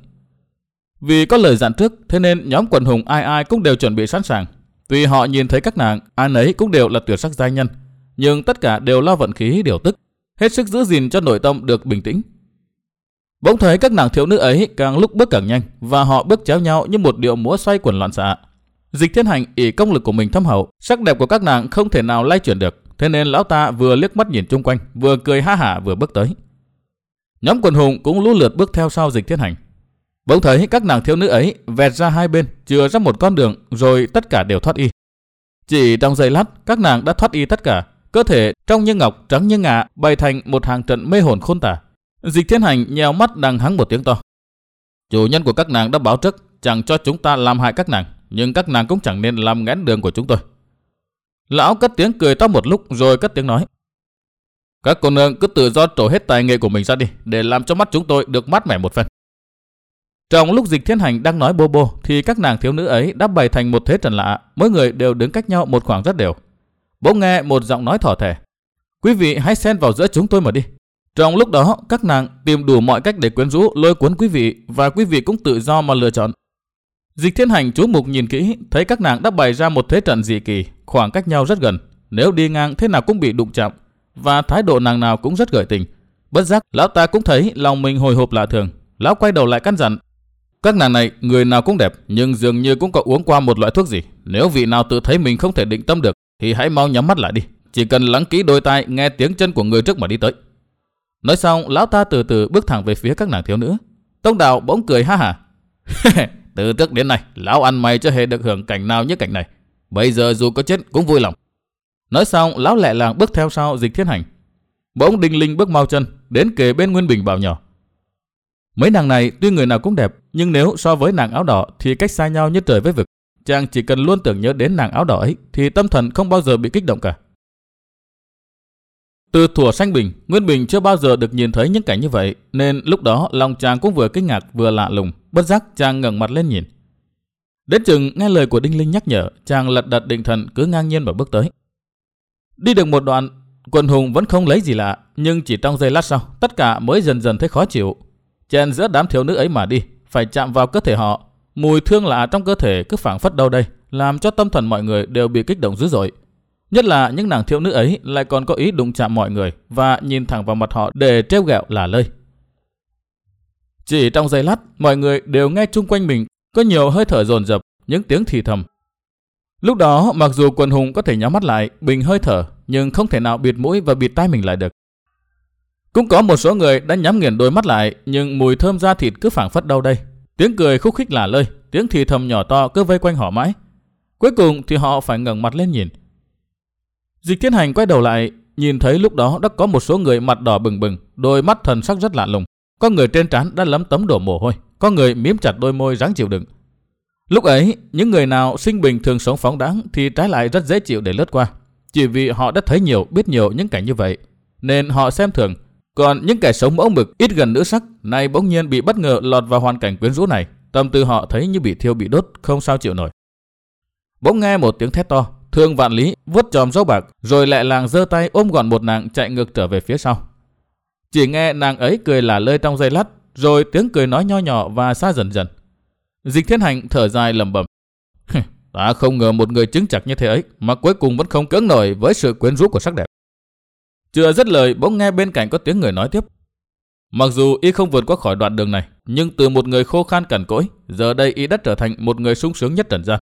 Vì có lời dặn trước, thế nên nhóm quần hùng ai ai cũng đều chuẩn bị sẵn sàng. Tuy họ nhìn thấy các nàng, ai nấy cũng đều là tuyệt sắc giai nhân, nhưng tất cả đều lo vận khí điều tức, hết sức giữ gìn cho nội tâm được bình tĩnh. Bỗng thấy các nàng thiếu nữ ấy càng lúc bước càng nhanh, và họ bước chéo nhau như một điệu múa xoay quần loạn xạ. Dịch Thiên Hành ỷ công lực của mình thâm hậu, sắc đẹp của các nàng không thể nào lay chuyển được, thế nên lão ta vừa liếc mắt nhìn chung quanh, vừa cười ha hả vừa bước tới. Nhóm quần hùng cũng lũ lượt bước theo sau Dịch Thiên Hành. Bỗng thấy các nàng thiếu nữ ấy vẹt ra hai bên, chừa ra một con đường, rồi tất cả đều thoát y. Chỉ trong giây lát, các nàng đã thoát y tất cả, cơ thể trong như ngọc, trắng như ngà, bày thành một hàng trận mê hồn khôn tả. Dịch Thiên Hành nheo mắt đằng hắng một tiếng to. Chủ nhân của các nàng đã báo trước, chẳng cho chúng ta làm hại các nàng, nhưng các nàng cũng chẳng nên làm nghẽn đường của chúng tôi. Lão cất tiếng cười to một lúc rồi cất tiếng nói: Các cô nương cứ tự do trổ hết tài nghệ của mình ra đi, để làm cho mắt chúng tôi được mát mẻ một phen. Trong lúc Dịch Thiên Hành đang nói bô bô thì các nàng thiếu nữ ấy đã bày thành một thế trận lạ, mỗi người đều đứng cách nhau một khoảng rất đều. Bỗng nghe một giọng nói thỏ thẻ: Quý vị hãy xen vào giữa chúng tôi mà đi. Trong lúc đó, các nàng tìm đủ mọi cách để quyến rũ lôi cuốn quý vị, và quý vị cũng tự do mà lựa chọn. Dịch Thiên Hành chú mục nhìn kỹ, thấy các nàng đã bày ra một thế trận dị kỳ, khoảng cách nhau rất gần, nếu đi ngang thế nào cũng bị đụng chạm, và thái độ nàng nào cũng rất gợi tình. Bất giác, lão ta cũng thấy lòng mình hồi hộp lạ thường. Lão quay đầu lại căn dặn: Các nàng này người nào cũng đẹp, nhưng dường như cũng có uống qua một loại thuốc gì. Nếu vị nào tự thấy mình không thể định tâm được thì hãy mau nhắm mắt lại đi, chỉ cần lắng kỹ đôi tai nghe tiếng chân của người trước mà đi tới. Nói xong, lão ta từ từ bước thẳng về phía các nàng thiếu nữ. Tông Đạo bỗng cười ha hả: Từ trước đến nay, lão ăn mày chưa hề được hưởng cảnh nào như cảnh này. Bây giờ dù có chết cũng vui lòng. Nói xong, lão lẹ làng bước theo sau Dịch Thiên Hành. Bỗng Đinh Linh bước mau chân đến kề bên Nguyên Bình bảo nhỏ: Mấy nàng này tuy người nào cũng đẹp, nhưng nếu so với nàng áo đỏ thì cách xa nhau như trời với vực. Chàng chỉ cần luôn tưởng nhớ đến nàng áo đỏ ấy thì tâm thần không bao giờ bị kích động cả. Từ thuở sanh bình, Nguyên Bình chưa bao giờ được nhìn thấy những cảnh như vậy, nên lúc đó lòng chàng cũng vừa kinh ngạc vừa lạ lùng. Bất giác chàng ngẩng mặt lên nhìn. Đến chừng nghe lời của Đinh Linh nhắc nhở, chàng lật đật định thần cứ ngang nhiên mà bước tới. Đi được một đoạn, quần hùng vẫn không lấy gì lạ, nhưng chỉ trong giây lát sau, tất cả mới dần dần thấy khó chịu. Chen giữa đám thiếu nữ ấy mà đi, phải chạm vào cơ thể họ, mùi thương lạ trong cơ thể cứ phảng phất đâu đây, làm cho tâm thần mọi người đều bị kích động dữ dội. Nhất là những nàng thiếu nữ ấy lại còn có ý đụng chạm mọi người và nhìn thẳng vào mặt họ để trêu ghẹo là lơi. Chỉ trong giây lát, mọi người đều nghe chung quanh mình có nhiều hơi thở dồn dập, những tiếng thì thầm. Lúc đó, mặc dù quần hùng có thể nhắm mắt lại, bình hơi thở, nhưng không thể nào bịt mũi và bịt tai mình lại được. Cũng có một số người đã nhắm nghiền đôi mắt lại, nhưng mùi thơm da thịt cứ phảng phất đâu đây. Tiếng cười khúc khích lả lơi, tiếng thì thầm nhỏ to cứ vây quanh họ mãi. Cuối cùng thì họ phải ngẩng mặt lên nhìn. Dịch Thiên Hành quay đầu lại, nhìn thấy lúc đó đã có một số người mặt đỏ bừng bừng, đôi mắt thần sắc rất lạ lùng. Có người trên trán đã lấm tấm đổ mồ hôi, có người mím chặt đôi môi ráng chịu đựng. Lúc ấy, những người nào sinh bình thường sống phóng đãng thì trái lại rất dễ chịu để lướt qua. Chỉ vì họ đã thấy nhiều, biết nhiều những cảnh như vậy, nên họ xem thường. Còn những kẻ sống mẫu mực, ít gần nữ sắc, nay bỗng nhiên bị bất ngờ lọt vào hoàn cảnh quyến rũ này, tâm tư họ thấy như bị thiêu bị đốt, không sao chịu nổi. Bỗng nghe một tiếng thét to, Thương Vạn Lý vuốt chòm râu bạc, rồi lại làng giơ tay ôm gọn một nàng chạy ngược trở về phía sau. Chỉ nghe nàng ấy cười lả lơi trong giây lát, rồi tiếng cười nói nho nhỏ và xa dần dần. Dịch Thiên Hành thở dài lẩm bẩm: ta không ngờ một người chứng chặt như thế ấy mà cuối cùng vẫn không cưỡng nổi với sự quyến rũ của sắc đẹp. Chưa dứt lời, bỗng nghe bên cạnh có tiếng người nói tiếp: mặc dù y không vượt qua khỏi đoạn đường này, nhưng từ một người khô khan cằn cỗi, giờ đây y đã trở thành một người sung sướng nhất trần gian.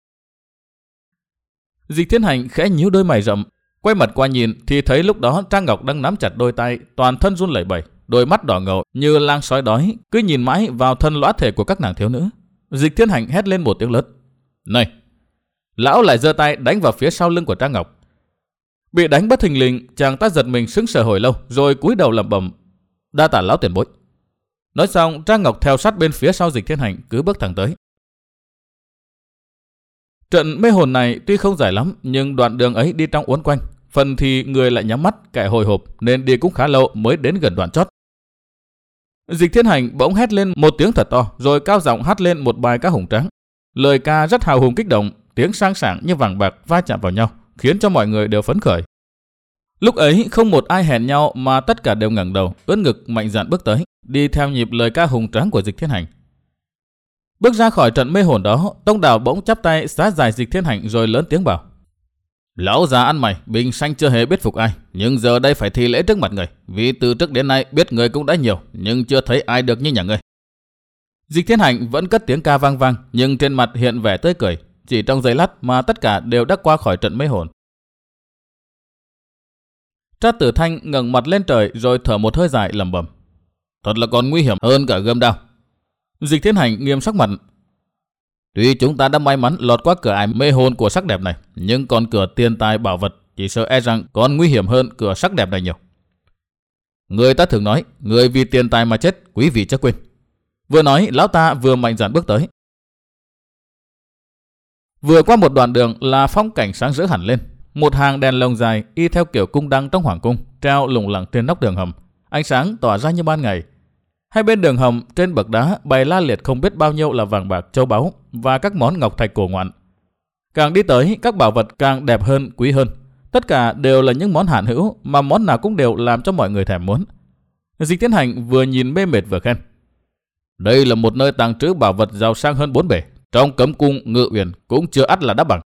Dịch Thiên Hành khẽ nhíu đôi mày rậm, quay mặt qua nhìn thì thấy lúc đó Trang Ngọc đang nắm chặt đôi tay, toàn thân run lẩy bẩy, đôi mắt đỏ ngầu như lang sói đói, cứ nhìn mãi vào thân lõa thể của các nàng thiếu nữ. Dịch Thiên Hành hét lên một tiếng lớn: này! Lão lại giơ tay đánh vào phía sau lưng của Trang Ngọc. Bị đánh bất thình lình, chàng ta giật mình sững sờ hồi lâu, rồi cúi đầu lẩm bẩm: đa tạ lão tiền bối. Nói xong, Trang Ngọc theo sát bên phía sau Dịch Thiên Hành, cứ bước thẳng tới. Trận mê hồn này tuy không dài lắm, nhưng đoạn đường ấy đi trong uốn quanh, phần thì người lại nhắm mắt, kẻ hồi hộp, nên đi cũng khá lâu mới đến gần đoạn chót. Dịch Thiên Hành bỗng hét lên một tiếng thật to, rồi cao giọng hát lên một bài ca hùng tráng. Lời ca rất hào hùng kích động, tiếng sang sảng như vàng bạc va chạm vào nhau, khiến cho mọi người đều phấn khởi. Lúc ấy không một ai hẹn nhau mà tất cả đều ngẩng đầu, ưỡn ngực mạnh dạn bước tới, đi theo nhịp lời ca hùng tráng của Dịch Thiên Hành. Bước ra khỏi trận mê hồn đó, Tông Đào bỗng chắp tay xá dài Dịch Thiên Hành rồi lớn tiếng bảo: lão già ăn mày, bình sanh chưa hề biết phục ai, nhưng giờ đây phải thi lễ trước mặt người, vì từ trước đến nay biết người cũng đã nhiều, nhưng chưa thấy ai được như nhà ngươi. Dịch Thiên Hành vẫn cất tiếng ca vang vang, nhưng trên mặt hiện vẻ tươi cười. Chỉ trong giây lát mà tất cả đều đã qua khỏi trận mê hồn. Trát Tử Thanh ngẩng mặt lên trời rồi thở một hơi dài lẩm bẩm: thật là còn nguy hiểm hơn cả gươm đao. Dịch Thiên Hành nghiêm sắc mặt: tuy chúng ta đã may mắn lọt qua cửa ải mê hồn của sắc đẹp này, nhưng còn cửa tiền tài bảo vật chỉ sợ e rằng còn nguy hiểm hơn cửa sắc đẹp này nhiều. Người ta thường nói, người vì tiền tài mà chết, quý vị chớ quên. Vừa nói, lão ta vừa mạnh dạn bước tới. Vừa qua một đoạn đường là phong cảnh sáng rỡ hẳn lên. Một hàng đèn lồng dài y theo kiểu cung đăng trong hoàng cung, treo lủng lẳng trên nóc đường hầm, ánh sáng tỏa ra như ban ngày. Hai bên đường hầm trên bậc đá bày la liệt không biết bao nhiêu là vàng bạc, châu báu và các món ngọc thạch cổ ngoạn. Càng đi tới, các bảo vật càng đẹp hơn, quý hơn. Tất cả đều là những món hạn hữu mà món nào cũng đều làm cho mọi người thèm muốn. Dịch Thiên Hành vừa nhìn mê mệt vừa khen: đây là một nơi tàng trữ bảo vật giàu sang hơn bốn bể, trong cấm cung Ngự Uyển cũng chưa ắt là đáp bằng.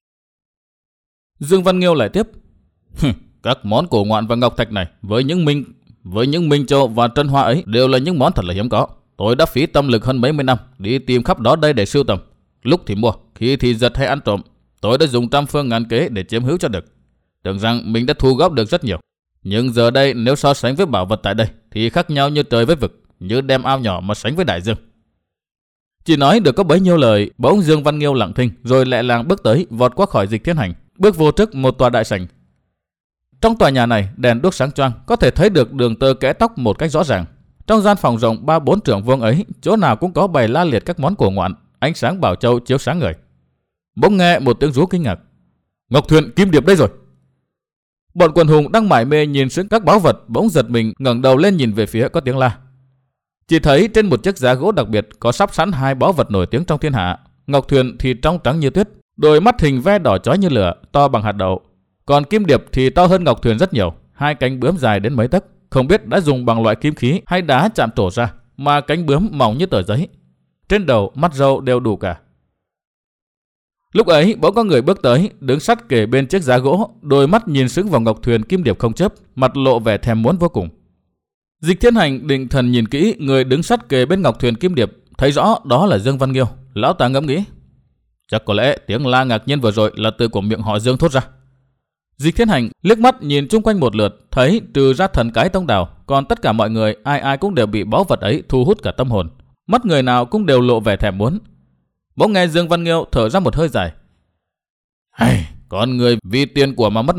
Dương Văn Nghiêu lại tiếp: các món cổ ngoạn và ngọc thạch này với những minh với những minh châu và trân hoa ấy đều là những món thật là hiếm có. Tôi đã phí tâm lực hơn mấy mươi năm đi tìm khắp đó đây để sưu tầm. Lúc thì mua, khi thì giật hay ăn trộm, tôi đã dùng trăm phương ngàn kế để chiếm hữu cho được. Tưởng rằng mình đã thu góp được rất nhiều, nhưng giờ đây nếu so sánh với bảo vật tại đây thì khác nhau như trời với vực, như đem ao nhỏ mà sánh với đại dương. Chỉ nói được có bấy nhiêu lời, bỗng Dương Văn Nghiêu lặng thinh, rồi lẹ làng bước tới, vọt qua khỏi Dịch Thiên Hành, bước vô trước một tòa đại sảnh. Trong tòa nhà này đèn đuốc sáng choang, có thể thấy được đường tơ kẽ tóc một cách rõ ràng. Trong gian phòng rộng ba bốn trượng vuông ấy, chỗ nào cũng có bày la liệt các món cổ ngoạn, ánh sáng bảo châu chiếu sáng người. Bỗng nghe một tiếng rú kinh ngạc: Ngọc Thuyền Kim Điệp đây rồi! Bọn quần hùng đang mải mê nhìn xuống các báu vật bỗng giật mình, ngẩng đầu lên nhìn về phía có tiếng la. Chỉ thấy trên một chiếc giá gỗ đặc biệt có sắp sẵn hai báu vật nổi tiếng trong thiên hạ. Ngọc Thuyền thì trong trắng như tuyết, đôi mắt hình ve đỏ chói như lửa, to bằng hạt đậu. Còn Kim Điệp thì to hơn Ngọc Thuyền rất nhiều, hai cánh bướm dài đến mấy tấc, không biết đã dùng bằng loại kim khí hay đá chạm trổ ra, mà cánh bướm mỏng như tờ giấy. Trên đầu, mắt râu đều đủ cả. Lúc ấy bỗng có người bước tới, đứng sát kề bên chiếc giá gỗ, đôi mắt nhìn sững vào Ngọc Thuyền Kim Điệp không chớp, mặt lộ vẻ thèm muốn vô cùng. Dịch Thiên Hành định thần nhìn kỹ người đứng sát kề bên Ngọc Thuyền Kim Điệp, thấy rõ đó là Dương Văn Nghiêu. Lão ta ngẫm nghĩ, chắc có lẽ tiếng la ngạc nhiên vừa rồi là từ của miệng họ Dương thốt ra. Dịch Thiên Hành liếc mắt nhìn chung quanh một lượt, thấy trừ ra thần cái Tông Đào, còn tất cả mọi người ai ai cũng đều bị báu vật ấy thu hút cả tâm hồn, mắt người nào cũng đều lộ vẻ thèm muốn. Bỗng nghe Dương Văn Nghiêu thở ra một hơi dài: Hay, con người vì tiền của mà mất mạng,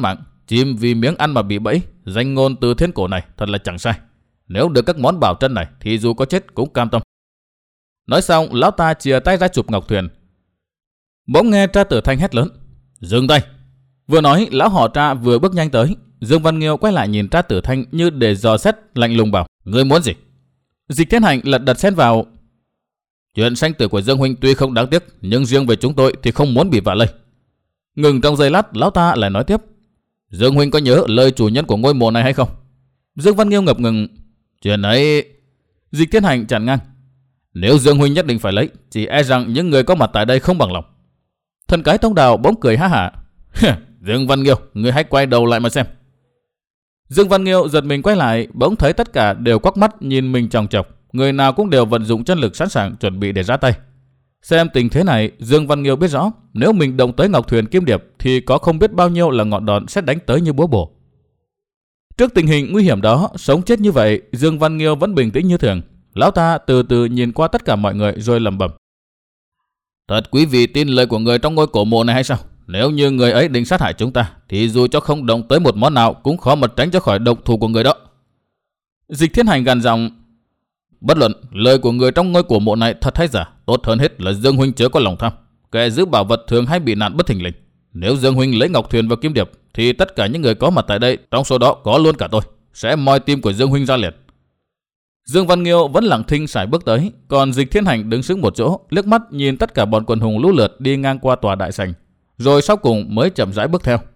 chim vì miếng ăn mà bị bẫy, danh ngôn từ thiên cổ này thật là chẳng sai. Nếu được các món bảo trân này thì dù có chết cũng cam tâm. Nói xong, lão ta chìa tay ra chụp ngọc thuyền. Bỗng nghe Tra Tử Thanh hét lớn: "Dừng tay!" Vừa nói, lão họ Tra vừa bước nhanh tới. Dương Văn Nghiêu quay lại nhìn Tra Tử Thanh như để dò xét, lạnh lùng bảo: "Ngươi muốn gì?" Dịch Thiên Hành lật đật xen vào: "Chuyện sanh tử của Dương huynh tuy không đáng tiếc, nhưng riêng về chúng tôi thì không muốn bị vạ lây." Ngừng trong giây lát, lão ta lại nói tiếp: "Dương huynh có nhớ lời chủ nhân của ngôi mộ này hay không?" Dương Văn Nghiêu ngập ngừng: "Chuyện ấy..." Dịch Thiên Hành chặn ngang: "Nếu Dương huynh nhất định phải lấy, chỉ e rằng những người có mặt tại đây không bằng lòng." Thần cái Tông Đào bỗng cười ha hả: "Dương Văn Nghiêu, ngươi hãy quay đầu lại mà xem." Dương Văn Nghiêu giật mình quay lại, bỗng thấy tất cả đều quắc mắt nhìn mình chòng chọc, người nào cũng đều vận dụng chân lực sẵn sàng chuẩn bị để ra tay. Xem tình thế này, Dương Văn Nghiêu biết rõ nếu mình động tới ngọc thuyền Kim Điệp thì có không biết bao nhiêu là ngọn đòn sẽ đánh tới như búa bổ. Trước tình hình nguy hiểm đó, sống chết như vậy, Dương Văn Nghiêu vẫn bình tĩnh như thường. Lão ta từ từ nhìn qua tất cả mọi người rồi lẩm bẩm: "Thật quý vị tin lời của người trong ngôi cổ mộ này hay sao? Nếu như người ấy định sát hại chúng ta thì dù cho không động tới một món nào cũng khó mà tránh cho khỏi độc thủ của người đó." Dịch Thiên Hành gằn giọng: "Bất luận lời của người trong ngôi cổ mộ này thật hay giả, tốt hơn hết là Dương huynh chớ có lòng tham. Kẻ giữ bảo vật thường hay bị nạn bất thình lình. Nếu Dương huynh lấy ngọc thuyền và kim điệp thì tất cả những người có mặt tại đây, trong số đó có luôn cả tôi, sẽ moi tim của Dương huynh ra liền." Dương Văn Nghiêu vẫn lặng thinh sải bước tới, còn Dịch Thiên Hành đứng sững một chỗ, liếc mắt nhìn tất cả bọn quần hùng lũ lượt đi ngang qua tòa đại sảnh, rồi sau cùng mới chậm rãi bước theo.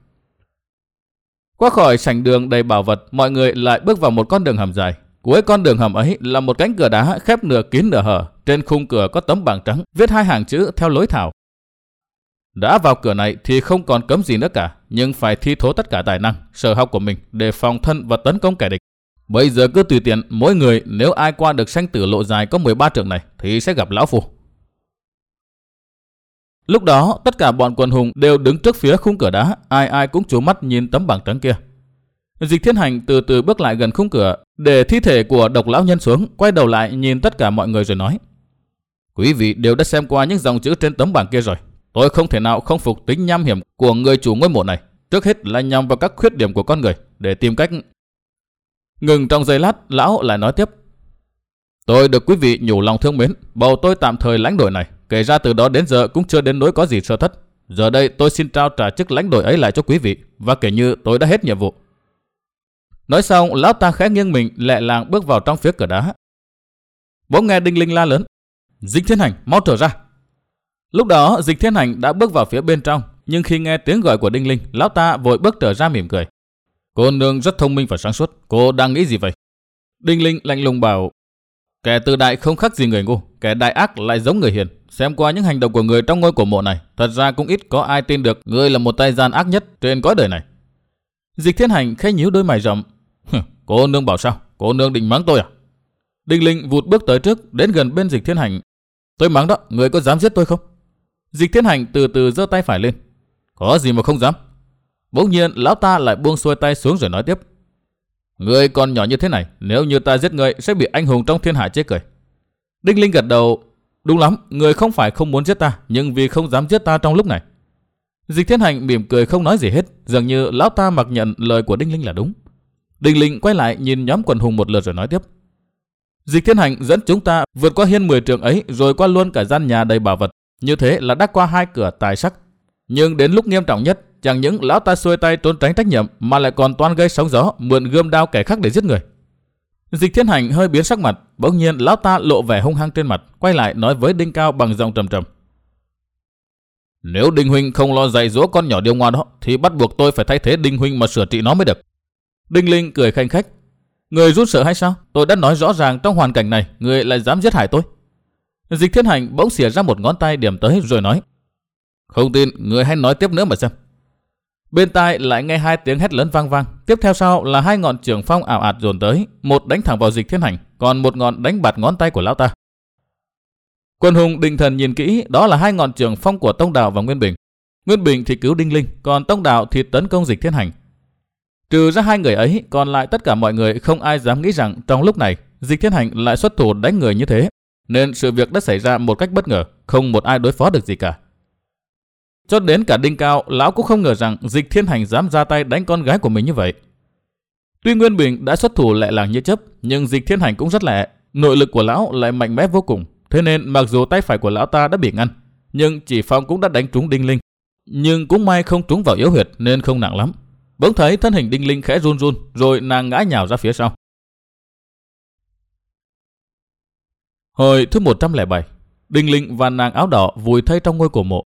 Qua khỏi sảnh đường đầy bảo vật, mọi người lại bước vào một con đường hầm dài. Cuối con đường hầm ấy là một cánh cửa đá khép nửa kín nửa hở, trên khung cửa có tấm bảng trắng viết hai hàng chữ theo lối thảo. Đã vào cửa này thì không còn cấm gì nữa cả, nhưng phải thi thố tất cả tài năng, sở học của mình để phòng thân và tấn công kẻ địch. Bây giờ cứ tùy tiện, mỗi người nếu ai qua được sanh tử lộ dài có mười ba trượng này thì sẽ gặp lão phu. Lúc đó tất cả bọn quần hùng đều đứng trước phía khung cửa đá, ai ai cũng chú mắt nhìn tấm bảng trắng kia. Dịch Thiên Hành từ từ bước lại gần khung cửa, để thi thể của Độc lão nhân xuống, quay đầu lại nhìn tất cả mọi người rồi nói: "Quý vị đều đã xem qua những dòng chữ trên tấm bảng kia rồi. Tôi không thể nào không phục tính nham hiểm của người chủ ngôi mộ này. Trước hết là nhằm vào các khuyết điểm của con người để tìm cách..." Ngừng trong giây lát, lão lại nói tiếp: "Tôi được quý vị nhủ lòng thương mến, bầu tôi tạm thời lãnh đội này. Kể ra từ đó đến giờ cũng chưa đến nỗi có gì sơ thất. Giờ đây tôi xin trao trả chức lãnh đội ấy lại cho quý vị, và kể như tôi đã hết nhiệm vụ." Nói xong, lão ta khẽ nghiêng mình lẹ làng bước vào trong phía cửa đá. Bỗng nghe Đinh Linh la lớn: "Dịch Thiên Hành, mau trở ra!" Lúc đó Dịch Thiên Hành đã bước vào phía bên trong, nhưng khi nghe tiếng gọi của Đinh Linh, lão ta vội bước trở ra mỉm cười: "Cô nương rất thông minh và sáng suốt, cô đang nghĩ gì vậy?" Đinh Linh lạnh lùng bảo: "Kẻ tự đại không khác gì người ngu, kẻ đại ác lại giống người hiền. Xem qua những hành động của người trong ngôi cổ mộ này, thật ra cũng ít có ai tin được ngươi là một tay gian ác nhất trên cõi đời này." Dịch Thiên Hành khẽ nhíu đôi mày rậm: "Cô nương bảo sao? Cô nương định mắng tôi à?" Đinh Linh vụt bước tới trước, đến gần bên Dịch Thiên Hành: "Tôi mắng đó, người có dám giết tôi không?" Dịch Thiên Hành từ từ giơ tay phải lên: "Có gì mà không dám." Bỗng nhiên lão ta lại buông xuôi tay xuống rồi nói tiếp: "Ngươi còn nhỏ như thế này, nếu như ta giết ngươi sẽ bị anh hùng trong thiên hạ chế cười." Đinh Linh gật đầu: "Đúng lắm, người không phải không muốn giết ta, nhưng vì không dám giết ta trong lúc này." Dịch Thiên Hành mỉm cười không nói gì hết, dường như lão ta mặc nhận lời của Đinh Linh là đúng. Đinh Linh quay lại nhìn nhóm quần hùng một lượt rồi nói tiếp: "Dịch Thiên Hành dẫn chúng ta vượt qua hiên mười trượng ấy, rồi qua luôn cả gian nhà đầy bảo vật, như thế là đã qua hai cửa tài sắc. Nhưng đến lúc nghiêm trọng nhất, chẳng những lão ta xuôi tay trốn tránh trách nhiệm mà lại còn toan gây sóng gió, mượn gươm đao kẻ khác để giết người." Dịch Thiên Hành hơi biến sắc mặt, bỗng nhiên lão ta lộ vẻ hung hăng trên mặt, quay lại nói với Đinh Cao bằng giọng trầm trầm: "Nếu Đinh huynh không lo dạy dỗ con nhỏ điêu ngoa đó, thì bắt buộc tôi phải thay thế Đinh huynh mà sửa trị nó mới được." Đinh Linh cười khanh khách: "Người run sợ hay sao? Tôi đã nói rõ ràng trong hoàn cảnh này, người lại dám giết hại tôi." Dịch Thiên Hành bỗng xìa ra một ngón tay điểm tới rồi nói: "Không tin, người hãy nói tiếp nữa mà xem." Bên tai lại nghe hai tiếng hét lớn vang vang, tiếp theo sau là hai ngọn trường phong ảo ạt dồn tới, một đánh thẳng vào Dịch Thiên Hành, còn một ngọn đánh bạt ngón tay của lão ta. Quân hùng định thần nhìn kỹ, đó là hai ngọn trường phong của Tông Đào và Nguyên Bình. Nguyên Bình thì cứu Đinh Linh, còn Tông Đào thì tấn công Dịch Thiên Hành. Trừ ra hai người ấy, còn lại tất cả mọi người không ai dám nghĩ rằng trong lúc này Dịch Thiên Hành lại xuất thủ đánh người như thế, nên sự việc đã xảy ra một cách bất ngờ, không một ai đối phó được gì cả. Cho đến cả Đinh Cao, lão cũng không ngờ rằng Dịch Thiên Hành dám ra tay đánh con gái của mình như vậy. Tuy Nguyên Bình đã xuất thủ lẹ làng như chớp, nhưng Dịch Thiên Hành cũng rất lẹ, nội lực của lão lại mạnh mẽ vô cùng. Thế nên mặc dù tay phải của lão ta đã bị ngăn, nhưng chỉ phong cũng đã đánh trúng Đinh Linh. Nhưng cũng may không trúng vào yếu huyệt nên không nặng lắm. Bỗng thấy thân hình Đinh Linh khẽ run run, rồi nàng ngã nhào ra phía sau. Hồi thứ một trăm lẻ bảy, Đinh Linh và nàng áo đỏ vùi thây trong ngôi cổ mộ.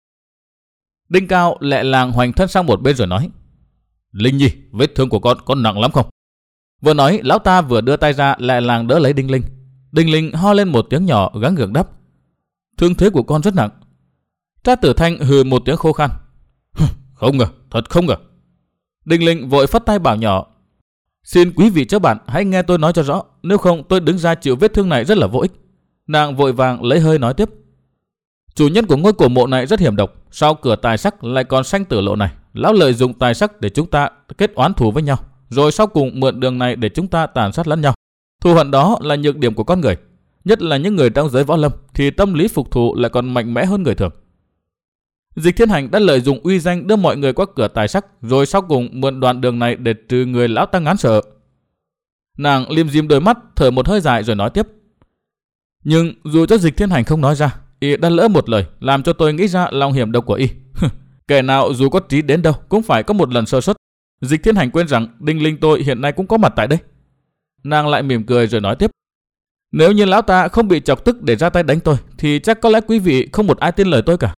Đinh Cao lẹ làng hoành thân sang một bên rồi nói: Linh Nhi, vết thương của con có nặng lắm không? Vừa nói, lão ta vừa đưa tay ra lẹ làng đỡ lấy Đinh Linh. Đinh Linh ho lên một tiếng nhỏ, gắng gượng đáp: Thương thế của con rất nặng. Trác Tử Thanh hừ một tiếng khô khan: Không ngờ, thật không ngờ. Đinh Linh vội phất tay bảo nhỏ: Xin quý vị chớ bạn hãy nghe tôi nói cho rõ, nếu không tôi đứng ra chịu vết thương này rất là vô ích. Nàng vội vàng lấy hơi nói tiếp: Chủ nhân của ngôi cổ mộ này rất hiểm độc, sau cửa tài sắc lại còn sanh tử lộ này. Lão lợi dụng tài sắc để chúng ta kết oán thù với nhau, rồi sau cùng mượn đường này để chúng ta tàn sát lẫn nhau. Thù hận đó là nhược điểm của con người, nhất là những người trong giới võ lâm thì tâm lý phục thù lại còn mạnh mẽ hơn người thường. Dịch Thiên Hành đã lợi dụng uy danh đưa mọi người qua cửa tài sắc, rồi sau cùng mượn đoạn đường này để trừ người lão ta ngán sợ. Nàng liêm diêm đôi mắt, thở một hơi dài rồi nói tiếp: Nhưng dù cho Dịch Thiên Hành không nói ra, y đã lỡ một lời làm cho tôi nghĩ ra lòng hiểm độc của y. Kẻ nào dù có trí đến đâu cũng phải có một lần sơ suất. Dịch Thiên Hành quên rằng Đinh Linh tôi hiện nay cũng có mặt tại đây. Nàng lại mỉm cười rồi nói tiếp: Nếu như lão ta không bị chọc tức để ra tay đánh tôi, thì chắc có lẽ quý vị không một ai tin lời tôi cả.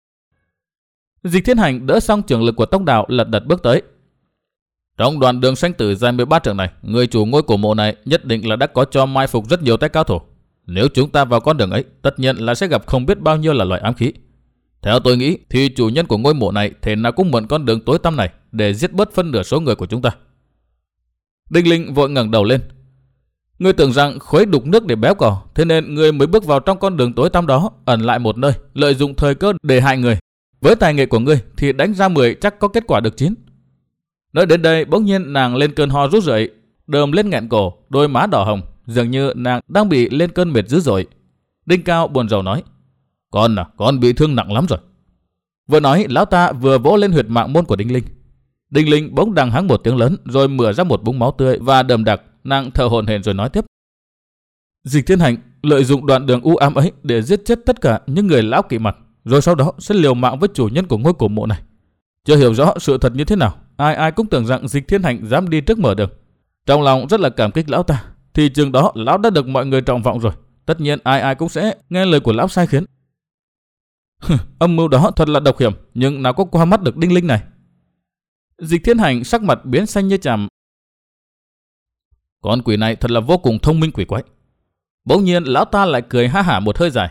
Dịch Thiên Hành đỡ xong trường lực của Tông Đạo, lật đật bước tới. Trong đoạn đường sanh tử dài mười ba trượng này, người chủ ngôi cổ mộ này nhất định là đã có cho mai phục rất nhiều tay cao thủ. Nếu chúng ta vào con đường ấy, tất nhiên là sẽ gặp không biết bao nhiêu là loại ám khí. Theo tôi nghĩ thì chủ nhân của ngôi mộ này thế nào cũng mượn con đường tối tăm này để giết bớt phân nửa số người của chúng ta. Đinh Linh vội ngẩng đầu lên: Ngươi tưởng rằng khuấy đục nước để béo cò, thế nên ngươi mới bước vào trong con đường tối tăm đó, ẩn lại một nơi, lợi dụng thời cơ để hại người. Với tài nghệ của ngươi thì đánh ra mười chắc có kết quả được chín. Nói đến đây, bỗng nhiên nàng lên cơn ho rút rượi, đờm lên nghẹn cổ, đôi má đỏ hồng, dường như nàng đang bị lên cơn mệt dữ dội. Đinh Cao buồn rầu nói: Con à, con bị thương nặng lắm rồi. Vừa nói, lão ta vừa vỗ lên huyệt mạng môn của Đinh Linh. Đinh Linh bỗng đằng hắng một tiếng lớn, rồi mửa ra một búng máu tươi và đầm đặc. Nàng thở hổn hển rồi nói tiếp: Dịch Thiên Hành lợi dụng đoạn đường u ám ấy để giết chết tất cả những người lão kỵ mặt, rồi sau đó sẽ liều mạng với chủ nhân của ngôi cổ mộ này. Chưa hiểu rõ sự thật như thế nào, ai ai cũng tưởng rằng Dịch Thiên Hành dám đi trước mở đường. Trong lòng rất là cảm kích lão ta, thì chừng đó lão đã được mọi người trọng vọng rồi, tất nhiên ai ai cũng sẽ nghe lời của lão sai khiến. Âm mưu đó thật là độc hiểm, nhưng nào có qua mắt được Đinh Linh này. Dịch Thiên Hành sắc mặt biến xanh như chàm. Con quỷ này thật là vô cùng thông minh quỷ quái. Bỗng nhiên lão ta lại cười ha hả một hơi dài.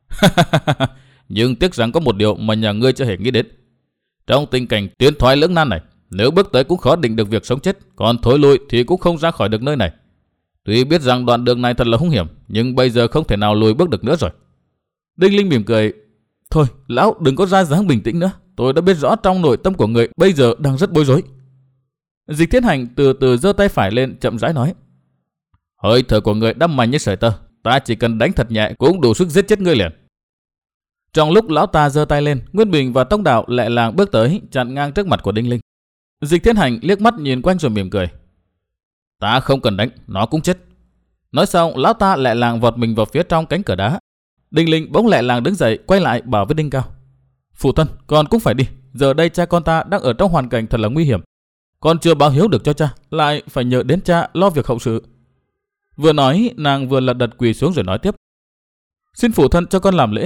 Nhưng tiếc rằng có một điều mà nhà ngươi chưa hề nghĩ đến. Trong tình cảnh tiến thoái lưỡng nan này, nếu bước tới cũng khó định được việc sống chết, còn thối lui thì cũng không ra khỏi được nơi này. Tuy biết rằng đoạn đường này thật là hung hiểm, nhưng bây giờ không thể nào lùi bước được nữa rồi. Đinh Linh mỉm cười: Thôi, lão đừng có ra dáng bình tĩnh nữa. Tôi đã biết rõ trong nội tâm của người bây giờ đang rất bối rối. Dịch Thiên Hành từ từ giơ tay phải lên, chậm rãi nói: Hơi thở của người đâm mạnh như sợi tơ, ta chỉ cần đánh thật nhẹ cũng đủ sức giết chết ngươi liền. Trong lúc lão ta giơ tay lên, Nguyên Bình và Tông Đạo lẹ làng bước tới, chặn ngang trước mặt của Đinh Linh. Dịch Thiên Hành liếc mắt nhìn quanh rồi mỉm cười: Ta không cần đánh, nó cũng chết. Nói xong, lão ta lẹ làng vọt mình vào phía trong cánh cửa đá. Đinh Linh bỗng lẹ làng đứng dậy, quay lại bảo với Đinh Cao: Phụ thân, con cũng phải đi. Giờ đây cha con ta đang ở trong hoàn cảnh thật là nguy hiểm. Con chưa báo hiếu được cho cha, lại phải nhờ đến cha lo việc hậu sự. Vừa nói, nàng vừa lật đật quỳ xuống rồi nói tiếp: Xin phụ thân cho con làm lễ.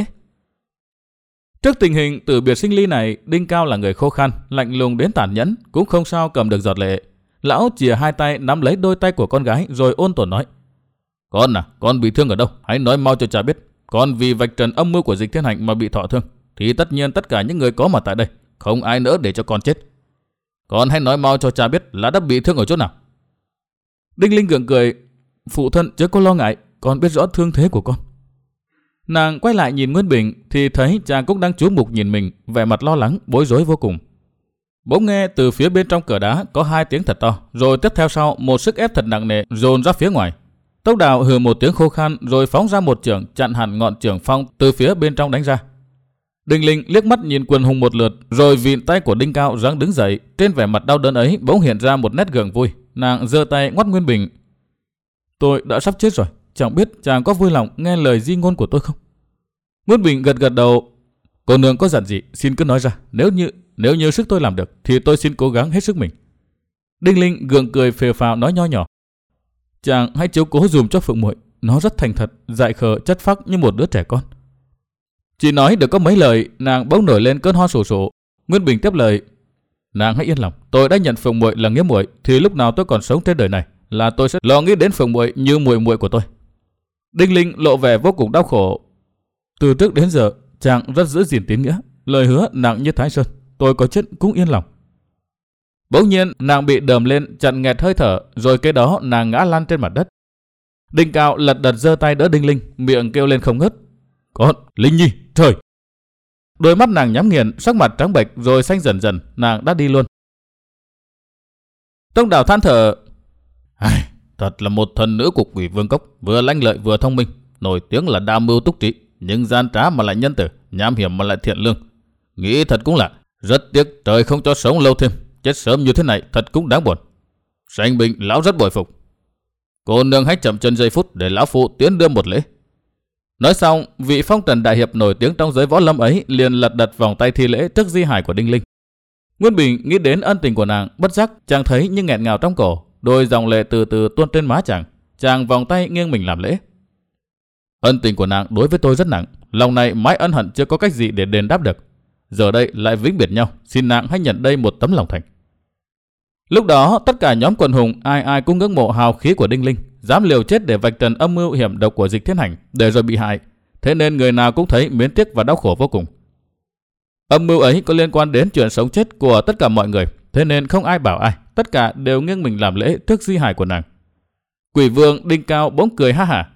Trước tình hình từ biệt sinh ly này, Đinh Cao là người khô khan, lạnh lùng đến tàn nhẫn, cũng không sao cầm được giọt lệ. Lão chìa hai tay nắm lấy đôi tay của con gái rồi ôn tồn nói: Con à, con bị thương ở đâu? Hãy nói mau cho cha biết. Con vì vạch trần âm mưu của Dịch Thiên Hành mà bị thọ thương, thì tất nhiên tất cả những người có mặt tại đây không ai nỡ để cho con chết. Con hãy nói mau cho cha biết là đã bị thương ở chỗ nào. Đinh Linh gượng cười: Phụ thân chớ có lo ngại, con biết rõ thương thế của con. Nàng quay lại nhìn Nguyên Bình thì thấy cha cũng đang chú mục nhìn mình, vẻ mặt lo lắng, bối rối vô cùng. Bỗng nghe từ phía bên trong cửa đá có hai tiếng thật to, rồi tiếp theo sau một sức ép thật nặng nề dồn ra phía ngoài. Tốc Đào hừ một tiếng khô khan rồi phóng ra một chưởng chặn hẳn ngọn chưởng phong từ phía bên trong đánh ra. Đinh Linh liếc mắt nhìn quần hùng một lượt, rồi vịn tay của Đinh Cao ráng đứng dậy. Trên vẻ mặt đau đớn ấy bỗng hiện ra một nét gượng vui. Nàng giơ tay ngoắt Nguyên Bình. Tôi đã sắp chết rồi, chẳng biết chàng có vui lòng nghe lời di ngôn của tôi không? Nguyên Bình gật gật đầu. Cô nương có dặn gì xin cứ nói ra, nếu như nếu như sức tôi làm được thì tôi xin cố gắng hết sức mình. Đinh Linh gượng cười phều phào nói nho nhỏ. Chàng hãy chiếu cố dùm cho Phượng muội, nó rất thành thật, dại khờ, chất phác như một đứa trẻ con. Chỉ nói được có mấy lời, nàng bỗng nổi lên cơn ho sổ sổ. Nguyên Bình tiếp lời. Nàng hãy yên lòng, tôi đã nhận Phượng muội là nghĩa muội, thì lúc nào tôi còn sống trên đời này là tôi sẽ lo nghĩ đến Phượng muội như muội muội của tôi. Đinh Linh lộ vẻ vô cùng đau khổ. Từ trước đến giờ chàng rất giữ gìn tín nghĩa, lời hứa nặng như Thái Sơn, tôi có chết cũng yên lòng. Bỗng nhiên nàng bị đờm lên chặn nghẹt hơi thở, rồi kế đó nàng ngã lăn trên mặt đất. Đinh Cao lật đật giơ tay đỡ Đinh Linh, miệng kêu lên không ngớt. Con, Linh Nhi, trời! Đôi mắt nàng nhắm nghiền, sắc mặt trắng bệch rồi xanh dần dần, nàng đã đi luôn. Tông Đào than thở. Ai, thật là một thần nữ của Quỷ Vương Cốc, vừa lanh lợi vừa thông minh, nổi tiếng là đa mưu túc trí, nhưng gian trá mà lại nhân tử, nham hiểm mà lại thiện lương. Nghĩ thật cũng lạ, rất tiếc trời không cho sống lâu thêm, chết sớm như thế này thật cũng đáng buồn. Sanh Bình lão rất bội phục. Cô nương hãy chậm chân giây phút để lão phụ tiến đưa một lễ. Nói xong, vị phong trần đại hiệp nổi tiếng trong giới võ lâm ấy liền lật đật vòng tay thi lễ trước di hài của Đinh Linh. Nguyên Bình nghĩ đến ân tình của nàng, bất giác chàng thấy như nghẹn ngào trong cổ, đôi dòng lệ từ từ tuôn trên má chàng. Chàng vòng tay nghiêng mình làm lễ. Ân tình của nàng đối với tôi rất nặng, lòng này mãi ân hận chưa có cách gì để đền đáp được. Giờ đây lại vĩnh biệt nhau, xin nàng hãy nhận đây một tấm lòng thành. Lúc đó tất cả nhóm quần hùng ai ai cũng ngưỡng mộ hào khí của Đinh Linh, dám liều chết để vạch trần âm mưu hiểm độc của Dịch Thiên Hành để rồi bị hại. Thế nên người nào cũng thấy miến tiếc và đau khổ vô cùng. Âm mưu ấy có liên quan đến chuyện sống chết của tất cả mọi người, thế nên không ai bảo ai, tất cả đều nghiêng mình làm lễ trước di hài của nàng. Quỷ Vương Đinh Cao bỗng cười ha hả.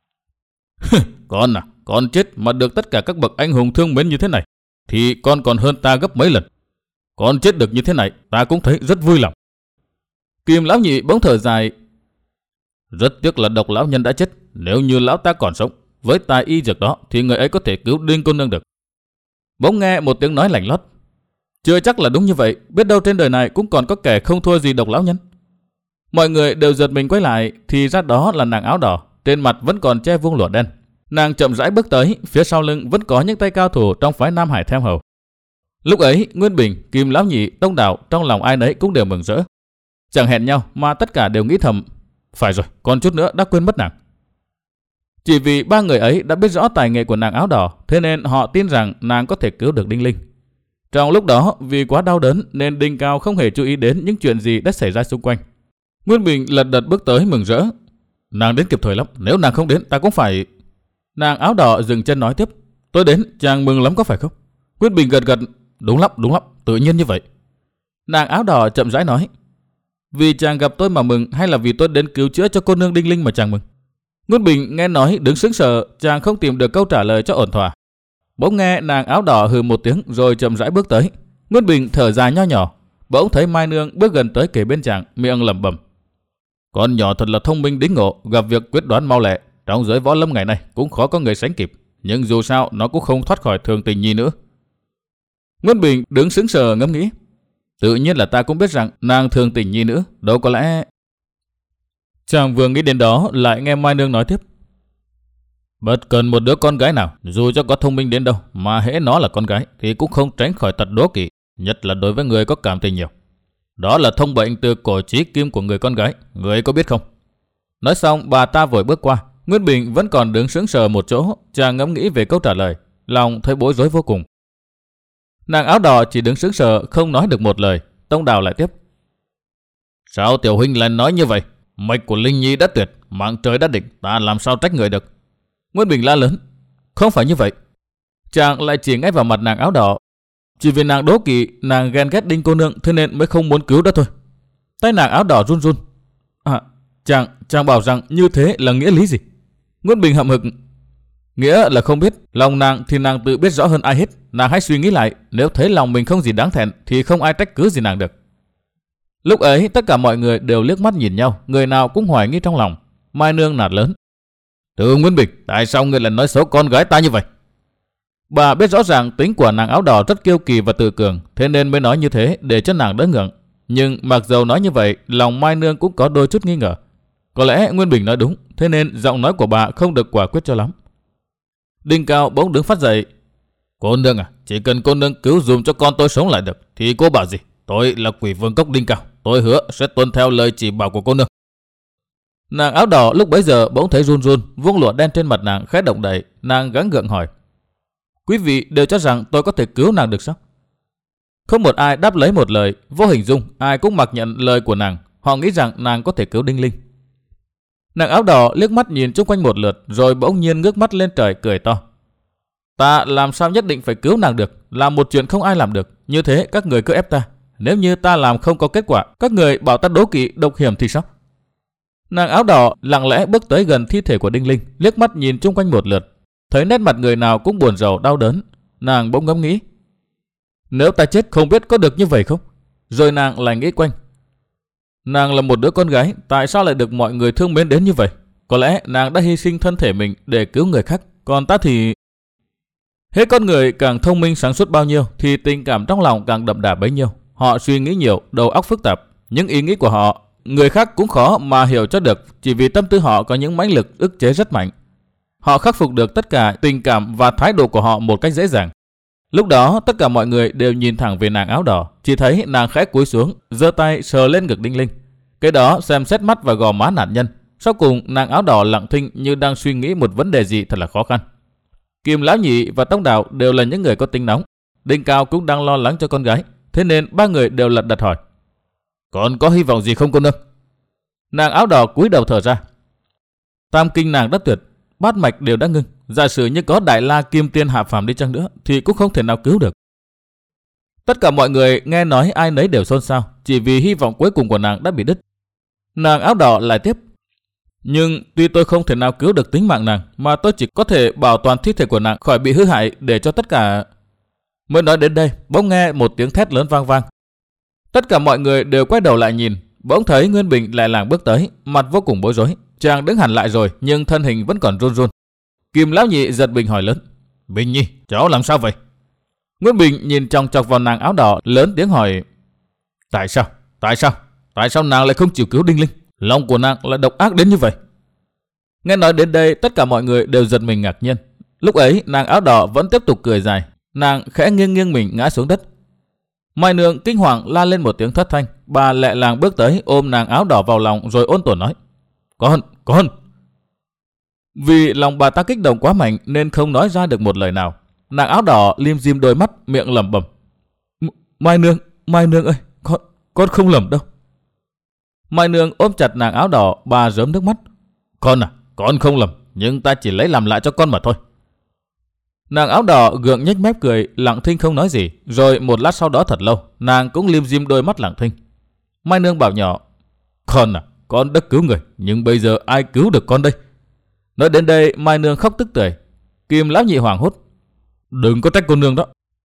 Con à, con chết mà được tất cả các bậc anh hùng thương mến như thế này, thì con còn hơn ta gấp mấy lần. Con chết được như thế này, ta cũng thấy rất vui lòng. Kim lão nhị bỗng thở dài. Rất tiếc là Độc lão nhân đã chết, nếu như lão ta còn sống, với tài y dược đó thì người ấy có thể cứu Đinh cô nương được. Bỗng nghe một tiếng nói lạnh lót. Chưa chắc là đúng như vậy, biết đâu trên đời này cũng còn có kẻ không thua gì Độc lão nhân. Mọi người đều giật mình quay lại, thì ra đó là nàng áo đỏ, trên mặt vẫn còn che vuông lụa đen. Nàng chậm rãi bước tới, phía sau lưng vẫn có những tay cao thủ trong phái Nam Hải theo hầu. Lúc ấy, Nguyên Bình, Kim lão nhị, Tông Đào trong lòng ai nấy cũng đều mừng rỡ. Chẳng hẹn nhau mà tất cả đều nghĩ thầm, phải rồi, còn chút nữa đã quên mất nàng. Chỉ vì ba người ấy đã biết rõ tài nghệ của nàng áo đỏ, thế nên họ tin rằng nàng có thể cứu được Đinh Linh. Trong lúc đó, vì quá đau đớn nên Đinh Cao không hề chú ý đến những chuyện gì đã xảy ra xung quanh. Nguyên Bình lật đật bước tới mừng rỡ. Nàng đến kịp thời lắm, nếu nàng không đến ta cũng phải... Nàng áo đỏ dừng chân nói tiếp. Tôi đến, chàng mừng lắm có phải không? Nguyên Bình gật gật. Đúng lắm, đúng lắm, tự nhiên như vậy. Nàng áo đỏ chậm rãi nói. Vì chàng gặp tôi mà mừng, hay là vì tôi đến cứu chữa cho cô nương Đinh Linh mà chàng mừng? Nguyên Bình nghe nói đứng sững sờ, chàng không tìm được câu trả lời cho ổn thỏa. Bỗng nghe nàng áo đỏ hừ một tiếng rồi chậm rãi bước tới. Nguyên Bình thở dài nho nhỏ, bỗng thấy Mai Nương bước gần tới kề bên chàng, miệng lẩm bẩm. Con nhỏ thật là thông minh đĩnh ngộ, gặp việc quyết đoán mau lẹ. Trong giới võ lâm ngày này cũng khó có người sánh kịp, nhưng dù sao nó cũng không thoát khỏi thường tình nhi nữa. Nguyên Bình đứng sững sờ ngẫm nghĩ. Tự nhiên là ta cũng biết rằng nàng thường tình nhi nữ, đâu có lẽ... Chàng vừa nghĩ đến đó lại nghe Mai Nương nói tiếp. Bất cần một đứa con gái nào, dù cho có thông minh đến đâu, mà hễ nó là con gái thì cũng không tránh khỏi tật đố kỵ, nhất là đối với người có cảm tình nhiều. Đó là thông bệnh từ cổ chí kim của người con gái, người có biết không? Nói xong bà ta vội bước qua. Nguyên Bình vẫn còn đứng sững sờ một chỗ, chàng ngẫm nghĩ về câu trả lời, lòng thấy bối rối vô cùng. Nàng áo đỏ chỉ đứng sững sờ không nói được một lời. Tông Đào lại tiếp. Sao tiểu huynh lại nói như vậy? Mệnh của Linh Nhi đã tuyệt, mạng trời đã định, ta làm sao trách người được? Nguyên Bình la lớn. Không phải như vậy. Chàng lại chỉ ngay vào mặt nàng áo đỏ. Chỉ vì nàng đố kỵ, nàng ghen ghét Đinh cô nương, thế nên mới không muốn cứu đó thôi. Tay nàng áo đỏ run run. À, chàng, chàng bảo rằng như thế là nghĩa lý gì? Nguyên Bình hậm hực. Nghĩa là không biết, lòng nàng thì nàng tự biết rõ hơn ai hết. Nàng hãy suy nghĩ lại, nếu thấy lòng mình không gì đáng thẹn thì không ai trách cứ gì nàng được. Lúc ấy tất cả mọi người đều liếc mắt nhìn nhau, người nào cũng hoài nghi trong lòng. Mai Nương nạt lớn. Từ Nguyên Bình, tại sao ngươi lại nói xấu con gái ta như vậy? Bà biết rõ ràng tính của nàng áo đỏ rất kiêu kỳ và tự cường, thế nên mới nói như thế để cho nàng đỡ ngượng. Nhưng mặc dầu nói như vậy, lòng Mai Nương cũng có đôi chút nghi ngờ. Có lẽ Nguyên Bình nói đúng, thế nên giọng nói của bà không được quả quyết cho lắm. Đinh Cao bỗng đứng phát dậy. Cô nương à, chỉ cần cô nương cứu dùm cho con tôi sống lại được, thì cô bảo gì? Tôi là Quỷ Vương Cốc Đinh Cao, tôi hứa sẽ tuân theo lời chỉ bảo của cô nương. Nàng áo đỏ lúc bấy giờ bỗng thấy run run, vuông lụa đen trên mặt nàng khẽ động đậy, nàng gắng gượng hỏi: Quý vị đều cho rằng tôi có thể cứu nàng được sao? Không một ai đáp lấy một lời, vô hình dung ai cũng mặc nhận lời của nàng, họ nghĩ rằng nàng có thể cứu Đinh Linh. Nàng áo đỏ liếc mắt nhìn chung quanh một lượt, rồi bỗng nhiên ngước mắt lên trời cười to. Ta làm sao nhất định phải cứu nàng được, là một chuyện không ai làm được, như thế các người cứ ép ta. Nếu như ta làm không có kết quả, các người bảo ta đố kỵ độc hiểm thì sao? Nàng áo đỏ lặng lẽ bước tới gần thi thể của Đinh Linh, liếc mắt nhìn chung quanh một lượt, thấy nét mặt người nào cũng buồn rầu đau đớn. Nàng bỗng ngẫm nghĩ, nếu ta chết không biết có được như vậy không? Rồi nàng lại nghĩ quanh, nàng là một đứa con gái, tại sao lại được mọi người thương mến đến như vậy? Có lẽ nàng đã hy sinh thân thể mình để cứu người khác, còn ta thì... Hết con người càng thông minh sáng suốt bao nhiêu thì tình cảm trong lòng càng đậm đà bấy nhiêu. Họ suy nghĩ nhiều, đầu óc phức tạp. Những ý nghĩ của họ, người khác cũng khó mà hiểu cho được, chỉ vì tâm tư họ có những mãnh lực ức chế rất mạnh. Họ khắc phục được tất cả tình cảm và thái độ của họ một cách dễ dàng. Lúc đó tất cả mọi người đều nhìn thẳng về nàng áo đỏ, chỉ thấy nàng khẽ cúi xuống, giơ tay sờ lên ngực Đinh Linh. Cái đó xem xét mắt và gò má nạn nhân. Sau cùng nàng áo đỏ lặng thinh như đang suy nghĩ một vấn đề gì thật là khó khăn. Kim Lão Nhị và Tông Đào đều là những người có tính nóng. Đinh Cao cũng đang lo lắng cho con gái, thế nên ba người đều lật đật hỏi: Còn có hy vọng gì không cô nương? Nàng áo đỏ cúi đầu thở ra. Tam kinh nàng đã tuyệt, bát mạch đều đã ngưng. Giả sử như có Đại La Kim Tiên hạ phàm đi chăng nữa thì cũng không thể nào cứu được. Tất cả mọi người nghe nói ai nấy đều xôn xao, chỉ vì hy vọng cuối cùng của nàng đã bị đứt. Nàng áo đỏ lại tiếp: Nhưng tuy tôi không thể nào cứu được tính mạng nàng, mà tôi chỉ có thể bảo toàn thi thể của nàng khỏi bị hư hại để cho tất cả... Mới nói đến đây, bỗng nghe một tiếng thét lớn vang vang. Tất cả mọi người đều quay đầu lại nhìn, bỗng thấy Nguyên Bình lẹ làng bước tới, mặt vô cùng bối rối. Chàng đứng hẳn lại rồi, nhưng thân hình vẫn còn run run. Kim Lão Nhị giật mình hỏi lớn: Bình Nhi, cháu làm sao vậy? Nguyên Bình nhìn chòng chọc vào nàng áo đỏ, lớn tiếng hỏi: Tại sao? Tại sao? Tại sao nàng lại không chịu cứu Đinh Linh? Lòng của nàng lại độc ác đến như vậy. Nghe nói đến đây, tất cả mọi người đều giật mình ngạc nhiên. Lúc ấy nàng áo đỏ vẫn tiếp tục cười dài, nàng khẽ nghiêng nghiêng mình ngã xuống đất. Mai Nương kinh hoàng la lên một tiếng thất thanh, bà lẹ làng bước tới ôm nàng áo đỏ vào lòng rồi ôn tồn nói: Con, con. Vì lòng bà ta kích động quá mạnh nên không nói ra được một lời nào. Nàng áo đỏ lim dim đôi mắt, miệng lẩm bẩm: Mai Nương, Mai Nương ơi, con, con không lầm đâu. Mai Nương ôm chặt nàng áo đỏ, bà rớm nước mắt: Con à, con không lầm, nhưng ta chỉ lấy làm lại cho con mà thôi. Nàng áo đỏ gượng nhếch mép cười, lặng thinh không nói gì. Rồi một lát sau đó thật lâu, nàng cũng lim dim đôi mắt lặng thinh. Mai Nương bảo nhỏ: Con à, con đã cứu người, nhưng bây giờ ai cứu được con đây? Nói đến đây, Mai Nương khóc tức tưởi. Kim Lão Nhị hoảng hốt: Đừng có trách cô nương đó.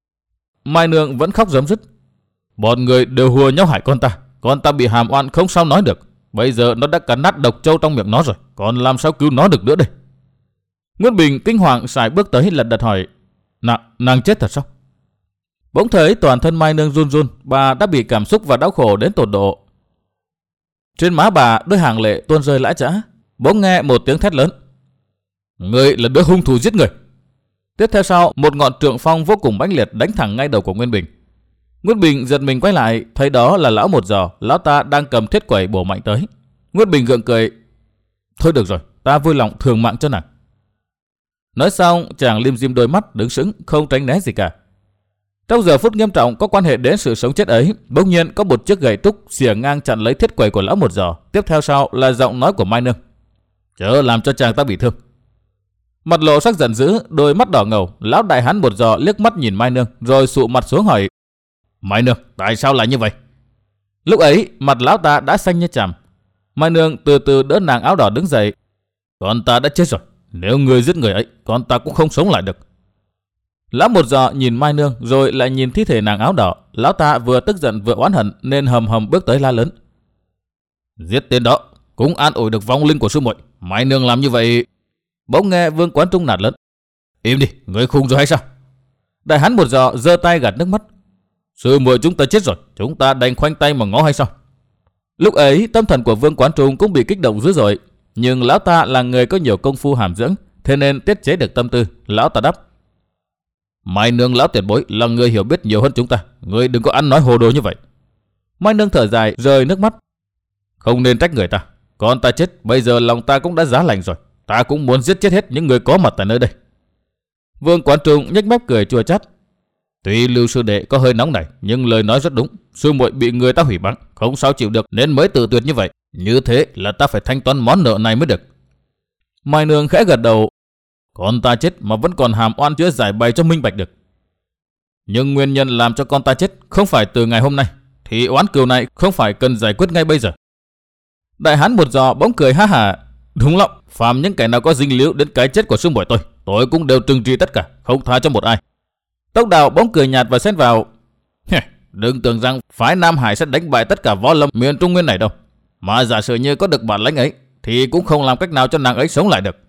Mai Nương vẫn khóc rấm rứt: Bọn người đều hùa nhau hại con ta, con ta bị hàm oan không sao nói được. Bây giờ nó đã cắn nát độc châu trong miệng nó rồi, còn làm sao cứu nó được nữa đây? Nguyên Bình kinh hoàng sải bước tới lật đật hỏi: Nàng, nàng chết thật sao? Bỗng thấy toàn thân Mai Nương run run, bà đã bị cảm xúc và đau khổ đến tột độ. Trên má bà đôi hàng lệ tuôn rơi lã chã. Bỗng nghe một tiếng thét lớn: Ngươi là đứa hung thủ giết người! Tiếp theo sau, một ngọn trượng phong vô cùng mãnh liệt đánh thẳng ngay đầu của Nguyên Bình. Nguyên Bình giật mình quay lại, thấy đó là lão một giò, lão ta đang cầm thiết quẩy bổ mạnh tới. Nguyên Bình gượng cười: Thôi được rồi, ta vui lòng thường mạng cho nàng. Nói xong, chàng lim dim đôi mắt, đứng sững, không tránh né gì cả. Trong giờ phút nghiêm trọng có quan hệ đến sự sống chết ấy, bỗng nhiên có một chiếc gậy trúc xỉa ngang chặn lấy thiết quẩy của lão một giò. Tiếp theo sau là giọng nói của Mai Nương: Chớ làm cho chàng ta bị thương. Mặt lộ sắc giận dữ, đôi mắt đỏ ngầu, lão đại hán một giò liếc mắt nhìn Mai Nương, rồi sụ mặt xuống hỏi: Mai Nương, tại sao lại như vậy? Lúc ấy, mặt lão ta đã xanh như chàm. Mai Nương từ từ đỡ nàng áo đỏ đứng dậy: Con ta đã chết rồi, nếu người giết người ấy, con ta cũng không sống lại được. Lão một giò nhìn Mai Nương rồi lại nhìn thi thể nàng áo đỏ. Lão ta vừa tức giận vừa oán hận nên hầm hầm bước tới la lớn: Giết tên đó cũng an ủi được vong linh của sư muội. Mai Nương làm như vậy... Bỗng nghe Vương Quán Trung nạt lớn: Im đi, người khùng rồi hay sao? Đại hán một giò giơ tay gạt nước mắt. Sư muội chúng ta chết rồi, chúng ta đành khoanh tay mà ngó hay sao? Lúc ấy tâm thần của Vương Quán Trung cũng bị kích động dữ dội, nhưng lão ta là người có nhiều công phu hàm dưỡng, thế nên tiết chế được tâm tư. Lão ta đáp: Mai Nương lão tiền bối là người hiểu biết nhiều hơn chúng ta, người đừng có ăn nói hồ đồ như vậy. Mai Nương thở dài rơi nước mắt. Không nên trách người ta, con ta chết bây giờ lòng ta cũng đã giá lạnh rồi, ta cũng muốn giết chết hết những người có mặt tại nơi đây. Vương Quán Trung nhếch mép cười chua chát. Tuy Lưu sư đệ có hơi nóng này, nhưng lời nói rất đúng. Sư muội bị người ta hủy bắn, không sao chịu được nên mới tự tuyệt như vậy. Như thế là ta phải thanh toán món nợ này mới được. Mai Nương khẽ gật đầu. Con ta chết mà vẫn còn hàm oan chưa giải bày cho minh bạch được. Nhưng nguyên nhân làm cho con ta chết không phải từ ngày hôm nay, thì oán cừu này không phải cần giải quyết ngay bây giờ. Đại hán một giò bỗng cười ha hả. Đúng lắm, phàm những kẻ nào có dính líu đến cái chết của sư muội tôi, tôi cũng đều trừng trị tất cả, không tha cho một ai. Tốc Đào bỗng cười nhạt và xen vào. Đừng tưởng rằng phái Nam Hải sẽ đánh bại tất cả võ lâm miền Trung Nguyên này đâu. Mà giả sử như có được bản lãnh ấy, thì cũng không làm cách nào cho nàng ấy sống lại được.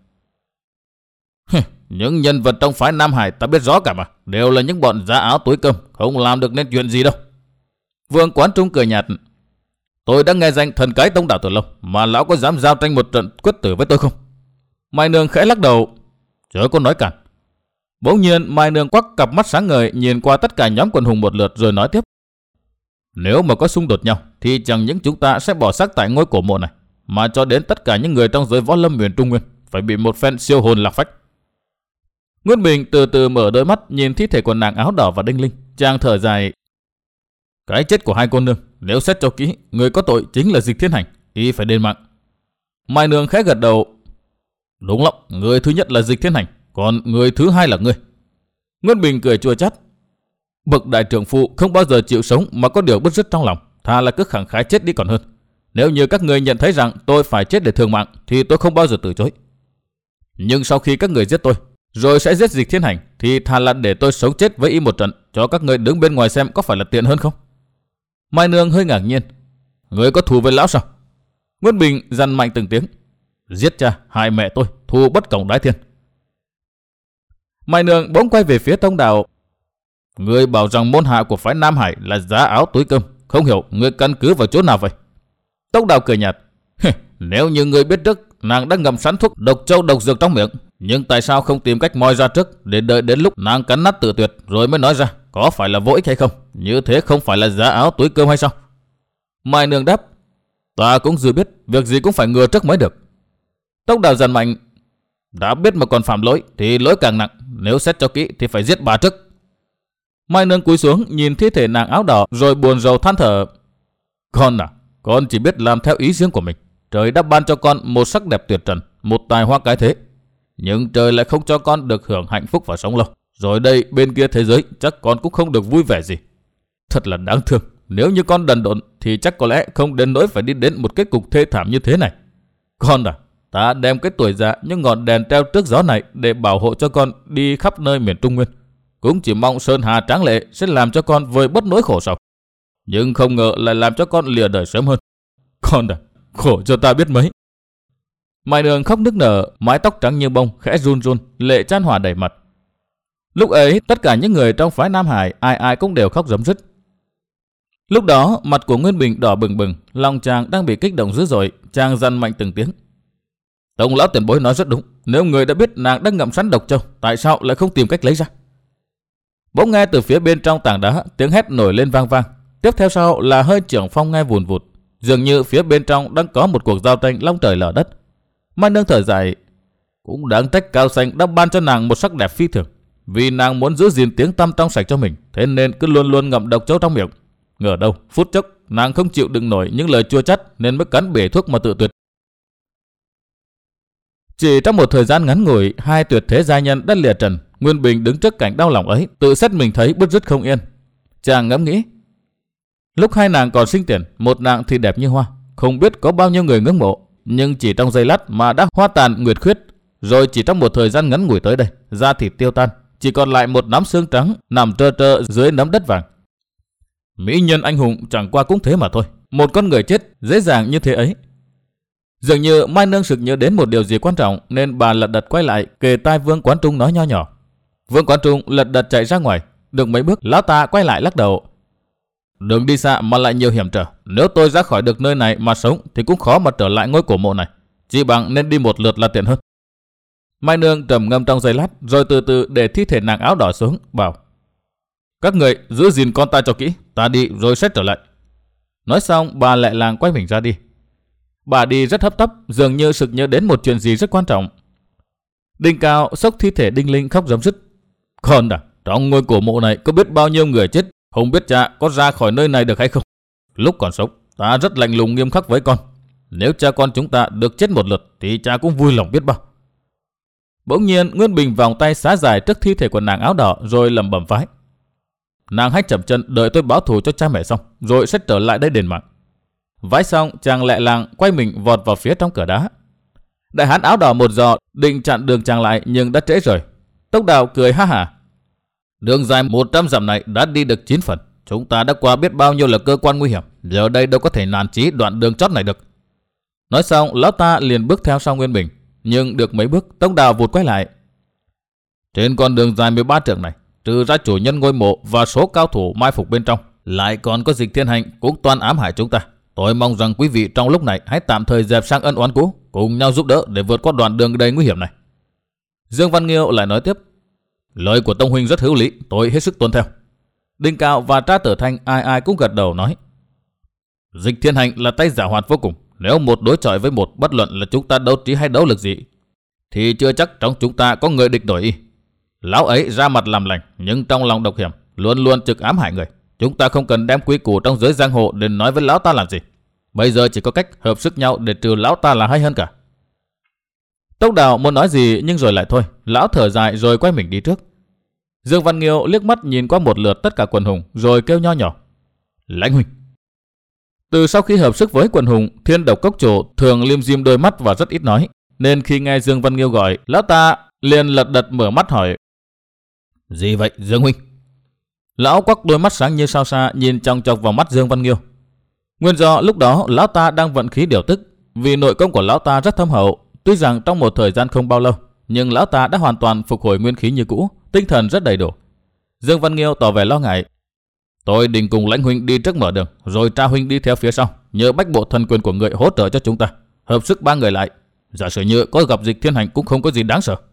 Những nhân vật trong phái Nam Hải ta biết rõ cả mà, đều là những bọn giá áo túi cơm, không làm được nên chuyện gì đâu. Vương Quán Trung cười nhạt. Tôi đã nghe danh thần cái Tông Đảo từ lâu, mà lão có dám giao tranh một trận quyết tử với tôi không? Mai Nương khẽ lắc đầu. Chớ có nói cản. Bỗng nhiên Mai Nương quắc cặp mắt sáng ngời nhìn qua tất cả nhóm quần hùng một lượt rồi nói tiếp. Nếu mà có xung đột nhau thì chẳng những chúng ta sẽ bỏ xác tại ngôi cổ mộ này, mà cho đến tất cả những người trong giới võ lâm miền Trung Nguyên phải bị một phen siêu hồn lạc phách. Nguyên Bình từ từ mở đôi mắt nhìn thi thể của nàng áo đỏ và Đinh Linh, chàng thở dài. Cái chết của hai cô nương, nếu xét cho kỹ, người có tội chính là Dịch Thiên Hành, y phải đền mạng. Mai Nương khẽ gật đầu. Đúng lắm, người thứ nhất là Dịch Thiên Hành, còn người thứ hai là ngươi. Nguyên Bình cười chua chát. Bậc đại trưởng phụ không bao giờ chịu sống mà có điều bứt rứt trong lòng, thà là cứ khẳng khái chết đi còn hơn. Nếu như các người nhận thấy rằng tôi phải chết để thường mạng thì tôi không bao giờ từ chối. Nhưng sau khi các người giết tôi, rồi sẽ giết Dịch Thiên Hành, thì thà là để tôi sống chết với y một trận, cho các người đứng bên ngoài xem có phải là tiện hơn không? Mai Nương hơi ngạc nhiên. Người có thù với lão sao? Nguyên Bình dằn mạnh từng tiếng. Giết cha, hại mẹ tôi, thù bất cộng đái thiên. Mai Nương bỗng quay về phía Tông Đào. Người bảo rằng môn hạ của phái Nam Hải là giá áo túi cơm, không hiểu người căn cứ vào chỗ nào vậy? Tông Đào cười nhạt. Nếu như người biết trước nàng đã ngậm sẵn thuốc độc châu độc dược trong miệng, nhưng tại sao không tìm cách moi ra trước để đợi đến lúc nàng cắn nát tự tuyệt rồi mới nói ra, có phải là vô ích hay không? Như thế không phải là giá áo túi cơm hay sao? Mai Nương đáp. Ta cũng dự biết, việc gì cũng phải ngừa trước mới được. Tông Đào dằn mạnh. Đã biết mà còn phạm lỗi thì lỗi càng nặng, nếu xét cho kỹ thì phải giết bà trước. Mai Nương cúi xuống nhìn thi thể nàng áo đỏ rồi buồn rầu than thở. Con à, con chỉ biết làm theo ý riêng của mình. Trời đã ban cho con một sắc đẹp tuyệt trần, một tài hoa cái thế, nhưng trời lại không cho con được hưởng hạnh phúc và sống lâu. Rồi đây bên kia thế giới chắc con cũng không được vui vẻ gì. Thật là đáng thương. Nếu như con đần độn thì chắc có lẽ không đến nỗi phải đi đến một kết cục thê thảm như thế này. Con à, ta đem cái tuổi già những ngọn đèn treo trước gió này để bảo hộ cho con đi khắp nơi miền Trung Nguyên. Cũng chỉ mong Sơn Hà tráng lệ sẽ làm cho con vơi bớt nỗi khổ sầu. Nhưng không ngờ lại làm cho con lìa đời sớm hơn. Con à, khổ cho ta biết mấy. Mai Nương khóc nức nở, mái tóc trắng như bông khẽ run run, lệ chan hòa đầy mặt. Lúc ấy tất cả những người trong phái Nam Hải ai ai cũng đều khóc rấm rứt. Lúc đó mặt của Nguyên Bình đỏ bừng bừng, lòng chàng đang bị kích động dữ dội, chàng dằn mạnh từng tiếng. Tông lão tiền bối nói rất đúng, nếu người đã biết nàng đang ngậm sẵn độc châu, tại sao lại không tìm cách lấy ra? Bỗng nghe từ phía bên trong tảng đá tiếng hét nổi lên vang vang, tiếp theo sau là hơi trưởng phong nghe vùn vụt, dường như phía bên trong đang có một cuộc giao tranh long trời lở đất. Mai Nương thở dài. Cũng đáng trách Cao Xanh đã ban cho nàng một sắc đẹp phi thường, vì nàng muốn giữ gìn tiếng tăm trong sạch cho mình, thế nên cứ luôn luôn ngậm độc châu trong miệng. Ngờ đâu phút chốc nàng không chịu đựng nổi những lời chua chát nên mới cắn bể thuốc mà tự tuyệt. Chỉ trong một thời gian ngắn ngủi, hai tuyệt thế giai nhân đã lìa trần. Nguyên Bình đứng trước cảnh đau lòng ấy, tự xét mình thấy bứt rứt không yên. Chàng ngẫm nghĩ, lúc hai nàng còn sinh tiền, một nàng thì đẹp như hoa, không biết có bao nhiêu người ngưỡng mộ, nhưng chỉ trong giây lát mà đã hoa tàn nguyệt khuyết. Rồi chỉ trong một thời gian ngắn ngủi tới đây, da thịt tiêu tan, chỉ còn lại một nắm xương trắng nằm trơ trơ dưới nấm đất vàng. Mỹ nhân anh hùng chẳng qua cũng thế mà thôi, một con người chết dễ dàng như thế ấy. Dường như Mai Nương sực nhớ đến một điều gì quan trọng, nên bà lật đật quay lại kề tai Vương Quán Trung nói nho nhỏ. Vương Quán Trung lật đật chạy ra ngoài. Được mấy bước, lão ta quay lại lắc đầu. Đường đi xa mà lại nhiều hiểm trở. Nếu tôi ra khỏi được nơi này mà sống thì cũng khó mà trở lại ngôi cổ mộ này. Chỉ bằng nên đi một lượt là tiện hơn. Mai Nương trầm ngâm trong giây lát, rồi từ từ để thi thể nàng áo đỏ xuống, bảo: Các người giữ gìn con ta cho kỹ, ta đi rồi sẽ trở lại. Nói xong, bà Lệ Làng quay mình ra đi. Bà đi rất hấp tấp, dường như sực nhớ đến một chuyện gì rất quan trọng. Đinh Cao xốc thi thể Đinh Linh khóc rấm rứt. Con à, trong ngôi cổ mộ này có biết bao nhiêu người chết, không biết cha có ra khỏi nơi này được hay không. Lúc còn sống, ta rất lạnh lùng nghiêm khắc với con. Nếu cha con chúng ta được chết một lượt thì cha cũng vui lòng biết bao. Bỗng nhiên Nguyên Bình vòng tay xá dài trước thi thể của nàng áo đỏ, rồi lẩm bẩm phái: Nàng hãy chậm chân đợi tôi báo thù cho cha mẹ xong, rồi sẽ trở lại đây đền mạng. Vái xong, chàng Lệ Làng quay mình vọt vào phía trong cửa đá. Đại hán áo đỏ một giò định chặn đường chàng lại, nhưng đã trễ rồi. Tốc Đào cười ha hả: Đường dài một trăm dặm này đã đi được chín phần. Chúng ta đã qua biết bao nhiêu là cơ quan nguy hiểm, giờ đây đâu có thể nản chí đoạn đường chót này được. Nói xong, lão ta liền bước theo sau Nguyên Bình. Nhưng được mấy bước, Tốc Đào vụt quay lại: Trên con đường dài mười ba trượng này, trừ ra chủ nhân ngôi mộ và số cao thủ mai phục bên trong, lại còn có Dịch Thiên Hành cũng toan ám hại chúng ta. Tôi mong rằng quý vị trong lúc này hãy tạm thời dẹp sang ân oán cũ, cùng nhau giúp đỡ để vượt qua đoạn đường đầy nguy hiểm này. Dương Văn Nghiêu lại nói tiếp: Lời của Tông huynh rất hữu lý, tôi hết sức tuân theo. Đinh Cao và Tra Tử Thanh ai ai cũng gật đầu nói: Dịch Thiên Hành là tay giảo hoạt vô cùng. Nếu một đối chọi với một, bất luận là chúng ta đấu trí hay đấu lực gì, thì chưa chắc trong chúng ta có người địch nổi y. Lão ấy ra mặt làm lành, nhưng trong lòng độc hiểm, luôn luôn trực ám hại người. Chúng ta không cần đem quy củ trong giới giang hồ để nói với lão ta làm gì. Bây giờ chỉ có cách hợp sức nhau để trừ lão ta là hay hơn cả. Tốc Đào muốn nói gì nhưng rồi lại thôi. Lão thở dài rồi quay mình đi trước. Dương Văn Nghiêu liếc mắt nhìn qua một lượt tất cả quần hùng, rồi kêu nho nhỏ: Lãnh huynh. Từ sau khi hợp sức với quần hùng, Thiên Độc Cốc chủ thường liêm diêm đôi mắt và rất ít nói, nên khi nghe Dương Văn Nghiêu gọi, lão ta liền lật đật mở mắt hỏi: Gì vậy Dương huynh? Lão quắc đôi mắt sáng như sao xa nhìn chòng chọc vào mắt Dương Văn Nghiêu. Nguyên do lúc đó lão ta đang vận khí điều tức, vì nội công của lão ta rất thâm hậu. Tuy rằng trong một thời gian không bao lâu, nhưng lão ta đã hoàn toàn phục hồi nguyên khí như cũ, tinh thần rất đầy đủ. Dương Văn Nghiêu tỏ vẻ lo ngại: Tôi định cùng Lãnh huynh đi trước mở đường, rồi Tra huynh đi theo phía sau, nhờ bách bộ thần quyền của người hỗ trợ cho chúng ta, hợp sức ba người lại. Giả sử như có gặp Dịch Thiên Hành cũng không có gì đáng sợ.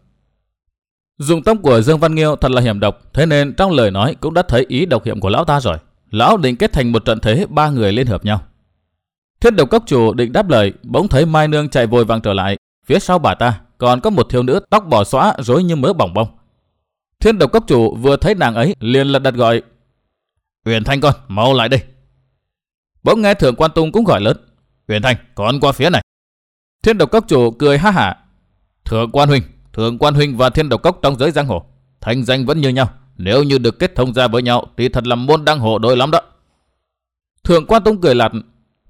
Dùng tông của Dương Văn Nghiêu thật là hiểm độc, thế nên trong lời nói cũng đã thấy ý độc hiểm của lão ta rồi. Lão định kết thành một trận thế ba người liên hợp nhau. Thiên Độc Cốc chủ định đáp lời, bỗng thấy Mai Nương chạy vội vàng trở lại. Phía sau bà ta còn có một thiếu nữ tóc bò xõa rối như mớ bỏng bông. Thiên Độc Cốc chủ vừa thấy nàng ấy liền lật đật gọi: Uyển Thanh con, mau lại đây. Bỗng nghe Thượng Quan Tung cũng gọi lớn: Uyển Thanh, con qua phía này. Thiên Độc Cốc chủ cười ha hả: Thượng Quan huynh, Thượng Quan huynh và Thiên Độc Cốc trong giới giang hồ, thanh danh vẫn như nhau. Nếu như được kết thông ra với nhau thì thật là môn đăng hộ đối lắm đó. Thượng Quan Tung cười lạt: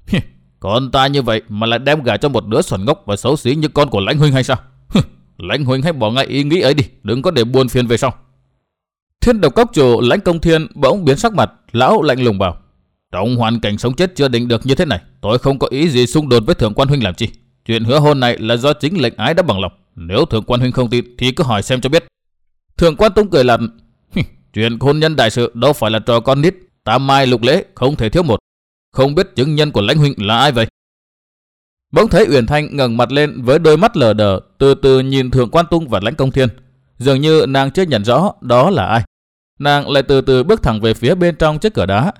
Con ta như vậy mà lại đem gả cho một đứa xuẩn ngốc và xấu xí như con của Lãnh huynh hay sao? Lãnh huynh hãy bỏ ngay ý nghĩ ấy đi, đừng có để buồn phiền về sau. Thiên Độc Cốc chủ Lãnh Công Thiên bỗng biến sắc mặt, lão lạnh lùng bảo: Trong hoàn cảnh sống chết chưa định được như thế này, tôi không có ý gì xung đột với Thượng Quan huynh làm chi. Chuyện hứa hôn này là do chính lệnh ái đã bằng lòng. Nếu Thượng Quan huynh không tin thì cứ hỏi xem cho biết. Thượng Quan Tung cười lạnh: Chuyện hôn nhân đại sự đâu phải là trò con nít, tam mai lục lễ không thể thiếu một. Không biết chứng nhân của Lãnh huynh là ai vậy? Bỗng thấy Uyển Thanh ngẩng mặt lên với đôi mắt lờ đờ, từ từ nhìn Thượng Quan Tung và Lãnh Công Thiên. Dường như nàng chưa nhận rõ đó là ai. Nàng lại từ từ bước thẳng về phía bên trong chiếc cửa đá.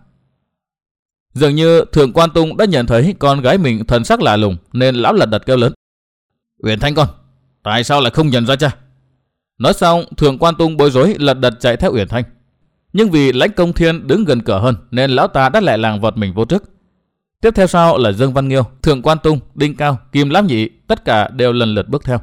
Dường như Thượng Quan Tung đã nhận thấy con gái mình thần sắc lạ lùng, nên lão lật đật kêu lớn: Uyển Thanh con, tại sao lại không nhận ra cha? Nói xong, Thượng Quan Tung bối rối lật đật chạy theo Uyển Thanh. Nhưng vì Lãnh Công Thiên đứng gần cửa hơn nên lão ta đã lẹ làng vọt mình vô trước. Tiếp theo sau là Dương Văn Nghiêu, Thượng Quan Tung, Đinh Cao, Kim Lam Nhị, tất cả đều lần lượt bước theo.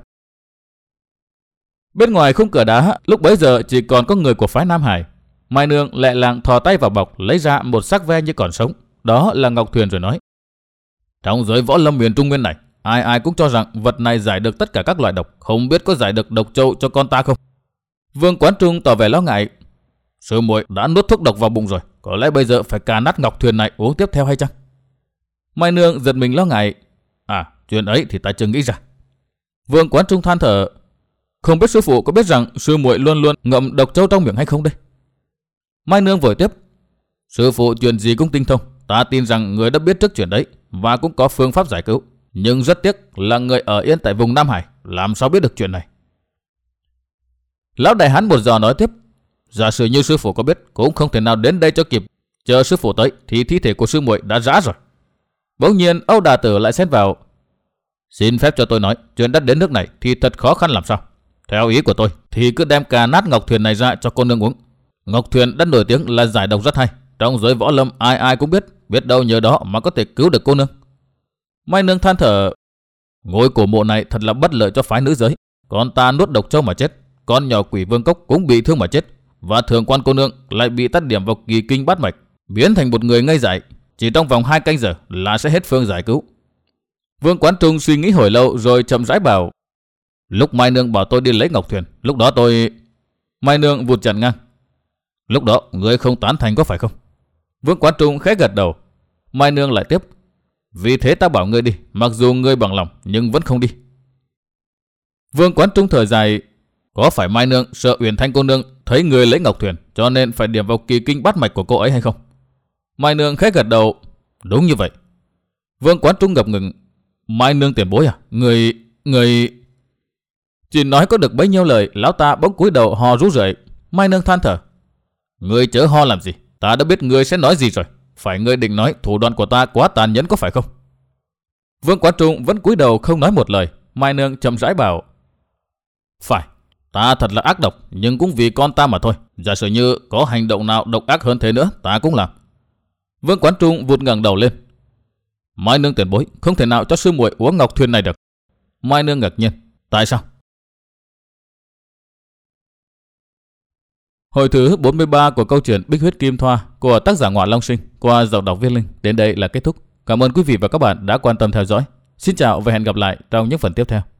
Bên ngoài khung cửa đá lúc bấy giờ chỉ còn có người của phái Nam Hải. Mai Nương lẹ làng thò tay vào bọc lấy ra một xác ve như còn sống, đó là ngọc thuyền, rồi nói: Trong giới võ lâm miền Trung Nguyên này, ai ai cũng cho rằng vật này giải được tất cả các loại độc, không biết có giải được độc châu cho con ta không? Vương Quán Trung tỏ vẻ lo ngại: Sư muội đã nuốt thuốc độc vào bụng rồi, có lẽ bây giờ phải cà nát ngọc thuyền này uống tiếp theo hay chăng? Mai Nương giật mình lo ngại: À, chuyện ấy thì ta chưa nghĩ ra. Vương Quán Trung than thở: Không biết sư phụ có biết rằng sư muội luôn luôn ngậm độc châu trong miệng hay không đây? Mai Nương vội tiếp. Sư phụ chuyện gì cũng tinh thông, ta tin rằng người đã biết trước chuyện đấy và cũng có phương pháp giải cứu. Nhưng rất tiếc là người ở yên tại vùng Nam Hải, làm sao biết được chuyện này? Lão đại hán một giờ nói tiếp. Giả sử như sư phụ có biết cũng không thể nào đến đây cho kịp. Chờ sư phụ tới thì thi thể của sư muội đã rã rồi. Bỗng nhiên Âu Đà Tử lại xen vào. Xin phép cho tôi nói, chuyện đã đến nước này thì thật khó khăn làm sao. Theo ý của tôi thì cứ đem cà nát ngọc thuyền này ra cho cô nương uống. Ngọc thuyền đã nổi tiếng là giải độc rất hay, trong giới võ lâm ai ai cũng biết, biết đâu nhờ đó mà có thể cứu được cô nương. Mai Nương than thở. Ngôi cổ mộ này thật là bất lợi cho phái nữ giới. Con ta nuốt độc châu mà chết, con nhỏ quỷ vương cốc cũng bị thương mà chết, và thường quan cô nương lại bị tát điểm vào kỳ kinh bát mạch, biến thành một người ngây dại. Chỉ trong vòng hai canh giờ là sẽ hết phương giải cứu. Vương Quán Trung suy nghĩ hồi lâu rồi chậm rãi bảo. Lúc Mai Nương bảo tôi đi lấy ngọc thuyền, lúc đó tôi... Mai Nương vụt chặn ngang. Lúc đó ngươi không tán thành có phải không? Vương Quán Trung khẽ gật đầu. Mai Nương lại tiếp. Vì thế ta bảo ngươi đi, mặc dù ngươi bằng lòng nhưng vẫn không đi. Vương Quán Trung thở dài. Có phải Mai Nương sợ Uyển Thanh cô nương thấy người lấy ngọc thuyền cho nên phải điểm vào kỳ kinh bát mạch của cô ấy hay không? Mai Nương khẽ gật đầu. Đúng như vậy. Vương Quán Trung ngập ngừng. Mai Nương tiền bối à? Người... người... Chỉ nói có được bấy nhiêu lời, lão ta bỗng cúi đầu hò rú rượi. Mai Nương than thở. Ngươi chớ ho làm gì? Ta đã biết ngươi sẽ nói gì rồi. Phải ngươi định nói thủ đoạn của ta quá tàn nhẫn có phải không? Vương Quán Trung vẫn cúi đầu không nói một lời. Mai Nương chậm rãi bảo. Phải, ta thật là ác độc, nhưng cũng vì con ta mà thôi. Giả sử như có hành động nào độc ác hơn thế nữa, ta cũng làm. Vương Quán Trung vụt ngẩng đầu lên. Mai Nương tiền bối không thể nào cho sư muội uống ngọc thuyền này được. Mai Nương ngạc nhiên. Tại sao? Hồi thứ bốn mươi ba của câu chuyện Bích Huyết Kim Thoa của tác giả Ngọa Long Sinh qua giọng đọc Viết Linh đến đây là kết thúc. Cảm ơn quý vị và các bạn đã quan tâm theo dõi. Xin chào và hẹn gặp lại trong những phần tiếp theo.